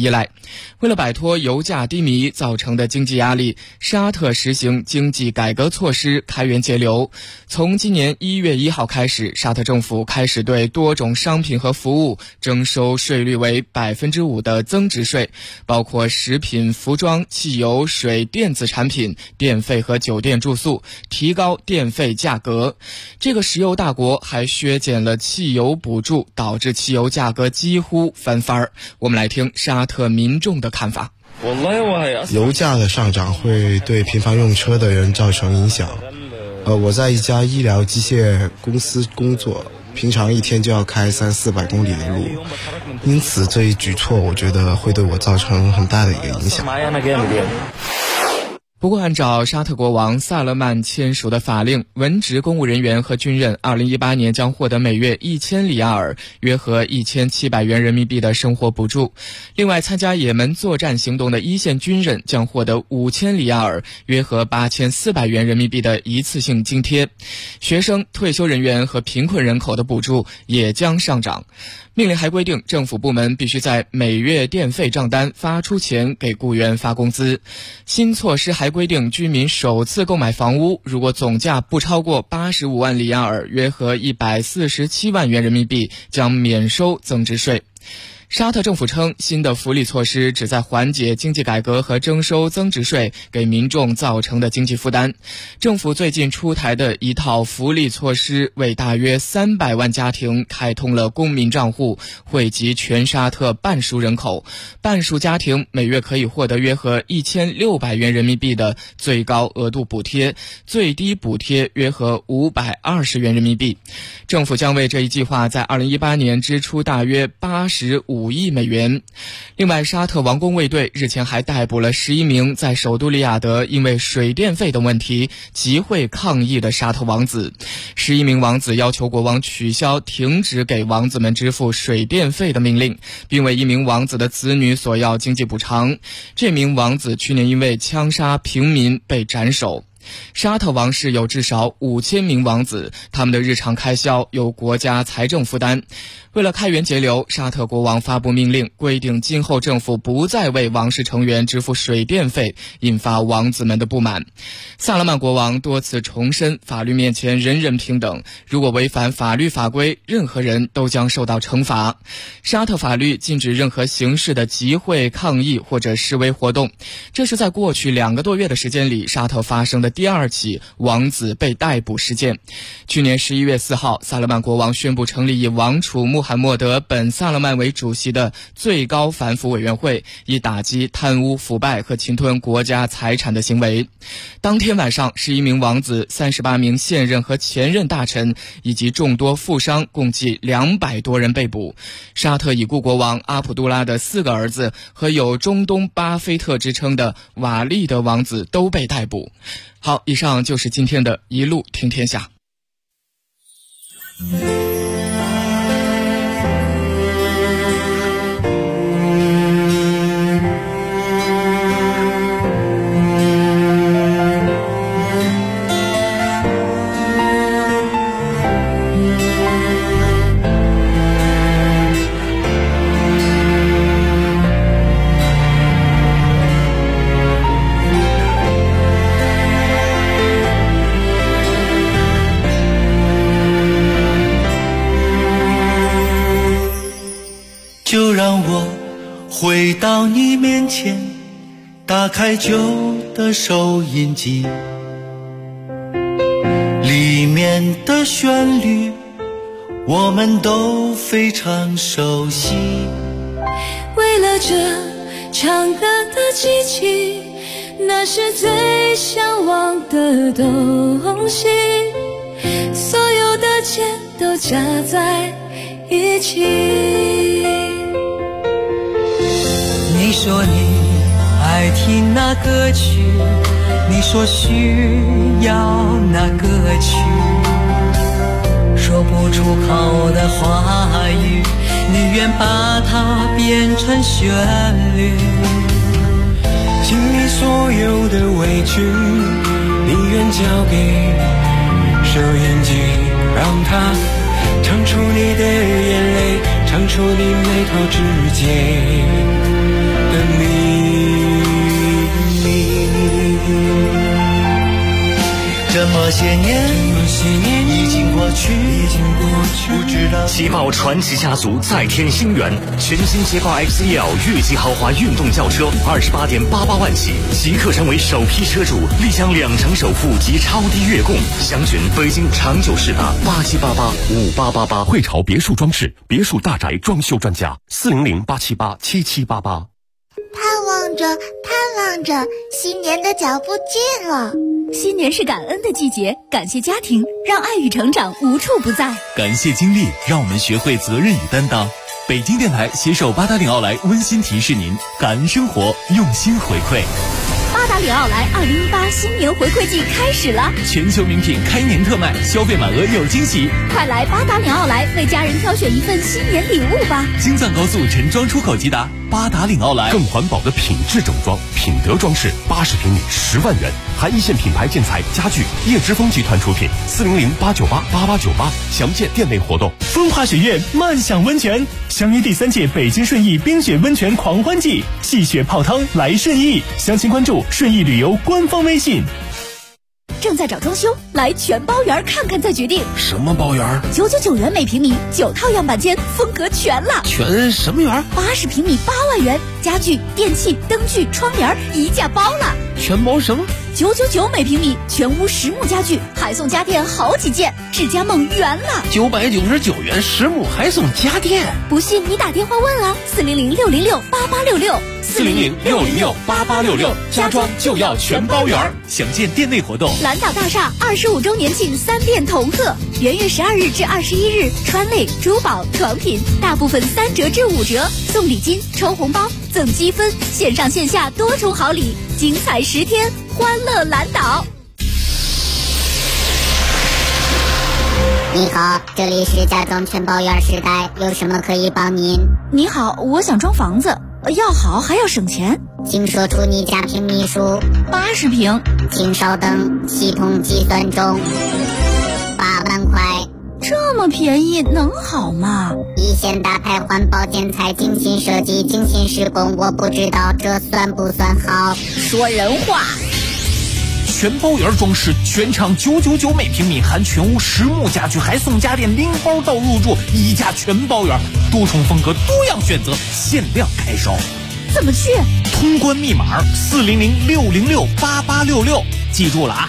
依赖。为了摆脱油价低迷造成的经济压力，沙特实行经济改革措施，开源节流。从今年1月1号开始，沙特政府开始对多种商品和服务征收税率为5%的增值税，包括食品、服装、汽油、水、电子产品、电费和酒店住宿，提高电费价格。这个石油大国还削减了汽油补助，导致汽油价格几乎翻番。我们来听沙特民众的看法。 油价的上涨会对频繁用车的人造成影响。我在一家医疗机械公司工作，平常一天就要开300-400公里的路，因此这一举措我觉得会对我造成很大的一个影响。 不过按照沙特国王萨勒曼签署的法令，文职公务人员和军人2018年将获得每月1000里亚尔，约合1700元人民币的生活补助。另外，参加也门作战行动的一线军人将获得5000里亚尔，约合8400元人民币的一次性津贴。学生、退休人员和贫困人口的补助也将上涨。命令还规定，政府部门必须在每月电费账单发出前给雇员发工资。新措施还规定，居民首次购买房屋，如果总价不超过85万里亚尔，约合147万元人民币，将免收增值税。沙特政府称，新的福利措施旨在缓解经济改革和征收增值税给民众造成的经济负担。政府最近出台的一套福利措施，为大约300万家庭开通了公民账户，惠及全沙特半数人口。半数家庭每月可以获得约合1600元人民币的最高额度补贴，最低补贴约合520元人民币。政府将为这一计划在2018年支出大约85亿美元。另外，沙特王宫卫队日前还逮捕了11名在首都利雅得因为水电费等问题集会抗议的沙特王子。11名王子要求国王取消停止给王子们支付水电费的命令，并为一名王子的子女索要经济补偿。这名王子去年因为枪杀平民被斩首。沙特王室有至少5000名王子，他们的日常开销由国家财政负担。为了开源节流，沙特国王发布命令，规定今后政府不再为王室成员支付水电费，引发王子们的不满。萨勒曼国王多次重申，法律面前人人平等，如果违反法律法规，任何人都将受到惩罚。沙特法律禁止任何形式的集会、抗议或者示威活动。这是在过去2个多月的时间里，沙特发生的第2起王子被逮捕事件。去年11月4号，萨勒曼国王宣布成立以王储穆罕默德本萨勒曼为主席的最高反腐委员会，以打击贪污腐败和侵吞国家财产的行为。当天晚上，11名王子、38名现任和前任大臣以及众多富商共计200多人被捕。沙特已故国王阿卜杜拉的4个儿子和有中东巴菲特之称的瓦利德王子都被逮捕。好，以上就是今天的一路听天下。 就让我回到你面前，打开旧的收音机，里面的旋律我们都非常熟悉。 为了这唱歌的机器，那是最向往的东西，所有的钱都加在一起。 你说你爱听那歌曲，你说需要那歌曲，说不出口的话语，你愿把它变成旋律。请你所有的委屈，你愿交给收音机，让它唱出你的眼泪，唱出你眉头之间这么些年已经过去，不知道。 捷豹传奇家族再添新元，全新捷豹 XEL 越级豪华运动轿车，28.88万起，即刻成为首批车主，立享2成首付及超低月供。详询北京长久市达87885888。 汇潮别墅装饰，别墅大宅装修专家，400-878-7788。 盼望着，新年的脚步近了。 新年是感恩的季节，感谢家庭，让爱与成长无处不在； 感谢经历，让我们学会责任与担当。北京电台携手八达岭奥莱温馨提示您：感恩生活，用心回馈。 八达岭奥莱2018新年回馈季开始了， 全球名品开年特卖，消费满额有惊喜。 快来八达岭奥莱为家人挑选一份新年礼物吧！ 京藏高速陈庄出口即达，八达岭奥莱。 更环保的品质整装，品德装饰，80平米10万元，含一线品牌建材家具，叶之峰集团出品，400-898-8898，详见店内活动。 风华雪月漫享温泉，相约第3届北京顺义冰雪温泉狂欢季，戏雪泡汤来顺义，详情关注顺义旅游官方微信。 正在找装修，来全包园看看再决定。 什么包园 ？999元每平米，9套样板间，风格全了。 全什么园 ？80平米8万元，家具、电器、灯具、窗帘一价包了。 全包什么 ？999每平米，全屋实木家具，还送家电好几件，智家梦圆了。 999元实木还送家电， 不信你打电话问啊，400-606-8866。 400-606-8866，家装就要全包圆。详见店内活动。 蓝岛大厦25周年庆3店同贺，元月12日至21日，川内、珠宝、床品大部分3折至5折，送礼金、抽红包、赠积分，线上线下多重好礼，精彩10天，欢乐蓝岛。 你好，这里是家装全包园时代，有什么可以帮您？ 你好，我想装房子，要好还要省钱， 请说出你家平米数。 80平。 请稍等，系统计算中。8万块。 这么便宜能好吗？ 一线大牌环保建材，精心设计，精心施工，我不知道这算不算好。 说人话。 全包园装饰，全场999每平米，含全屋实木家具，还送家电，拎包到入住，一价全包园，多重风格，多样选择，限量开烧。 怎么去？ 通关密码400-606-8866，记住了啊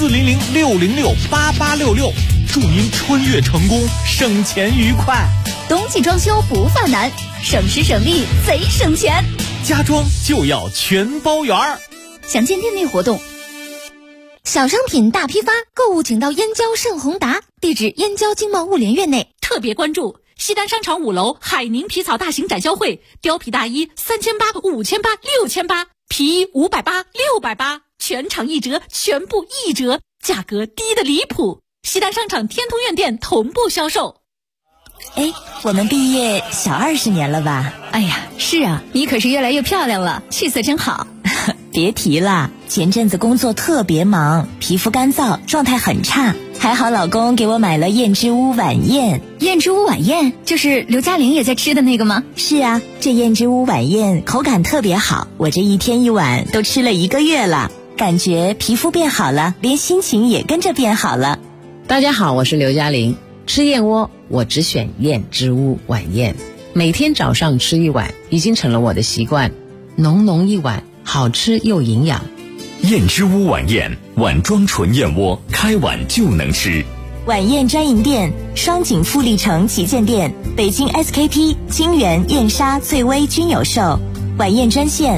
，400-606-8866，祝您穿越成功，省钱愉快。 冬季装修不犯难，省时省力贼省钱， 家装就要全包园。 详见店内活动。小商品大批发，购物请到燕郊盛宏达，地址燕郊经贸物联院内。 特别关注西单商场5楼海宁皮草大型展销会，貂皮大衣3800、5800、6800，皮衣580、680，全场1折，全部1折，价格低的离谱。西单商场天通苑店同步销售。 哎，我们毕业小20年了吧？ 哎呀，是啊，你可是越来越漂亮了，气色真好。 别提了，前阵子工作特别忙，皮肤干燥，状态很差，还好老公给我买了燕之屋晚宴。 燕之屋晚宴就是刘嘉玲也在吃的那个吗？ 是啊，这燕之屋晚宴口感特别好，我这一天一碗都吃了1个月了，感觉皮肤变好了，连心情也跟着变好了。 大家好，我是刘嘉玲，吃燕窝我只选燕之屋晚宴，每天早上吃1碗已经成了我的习惯，浓浓一碗，好吃又营养。 燕之屋晚宴，碗装纯燕窝，开碗就能吃。 晚宴专营店：双井富力城旗舰店、北京 SKP、清源、燕莎、翠微均有售。晚宴专线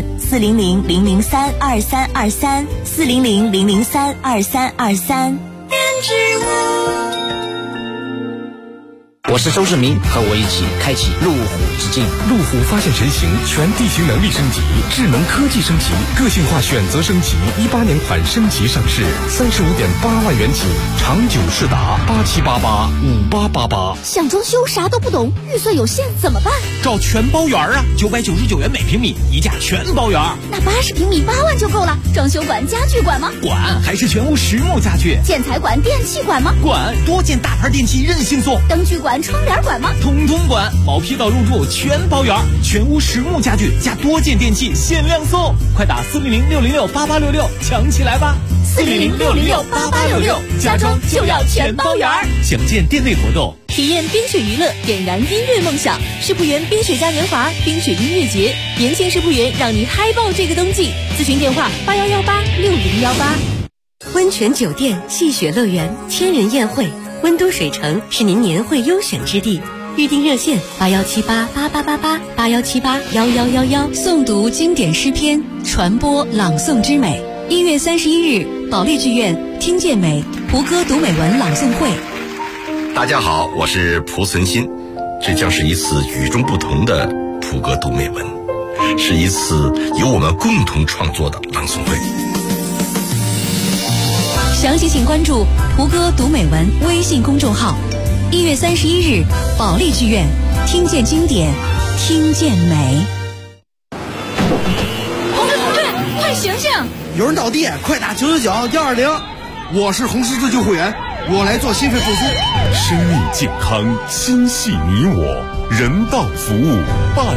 400-003-2323 400-003-2323。 燕之屋。 我是周志明，和我一起开启路虎之境。 路虎发现神行，全地形能力升级，智能科技升级，个性化选择升级。18年款升级上市，35.8万元起，长久适达，8788-5888。 想装修啥都不懂，预算有限怎么办？ 找全包园啊，999元每平米，一价全包园。 那80平米8万就够了。装修管、家具管吗？ 管，还是全屋实木家具。 建材管、电器管吗？ 管，多件大牌电器任性送。 灯具管、 窗帘管吗？ 通通管，毛坯到入住全包圆，全屋实木家具加多件电器限量送，快打400-606-8866抢起来吧！400-606-8866，家装就要全包圆。详见店内活动。 体验冰雪娱乐，点燃音乐梦想。世博园冰雪嘉年华、冰雪音乐节，年轻世博园让你嗨爆这个冬季。咨询电话81186018。 温泉酒店、戏雪乐园、千人宴会，温都水城是您年会优选之地。预订热线8178888881781111。 诵读经典诗篇，传播朗诵之美。1月31日，保利剧院听见美胡歌读美文朗诵会。 大家好，我是蒲存昕，这将是一次与众不同的蒲歌读美文，是一次由我们共同创作的朗诵会。 详细请关注蒲歌读美文微信公众号。1月31日，保利剧院听见经典，听见美。 同志，快醒醒！ 有人倒地，快打999-120。我是红十字救护员，我来做心肺复苏。 生命健康，心系你我，人道服务办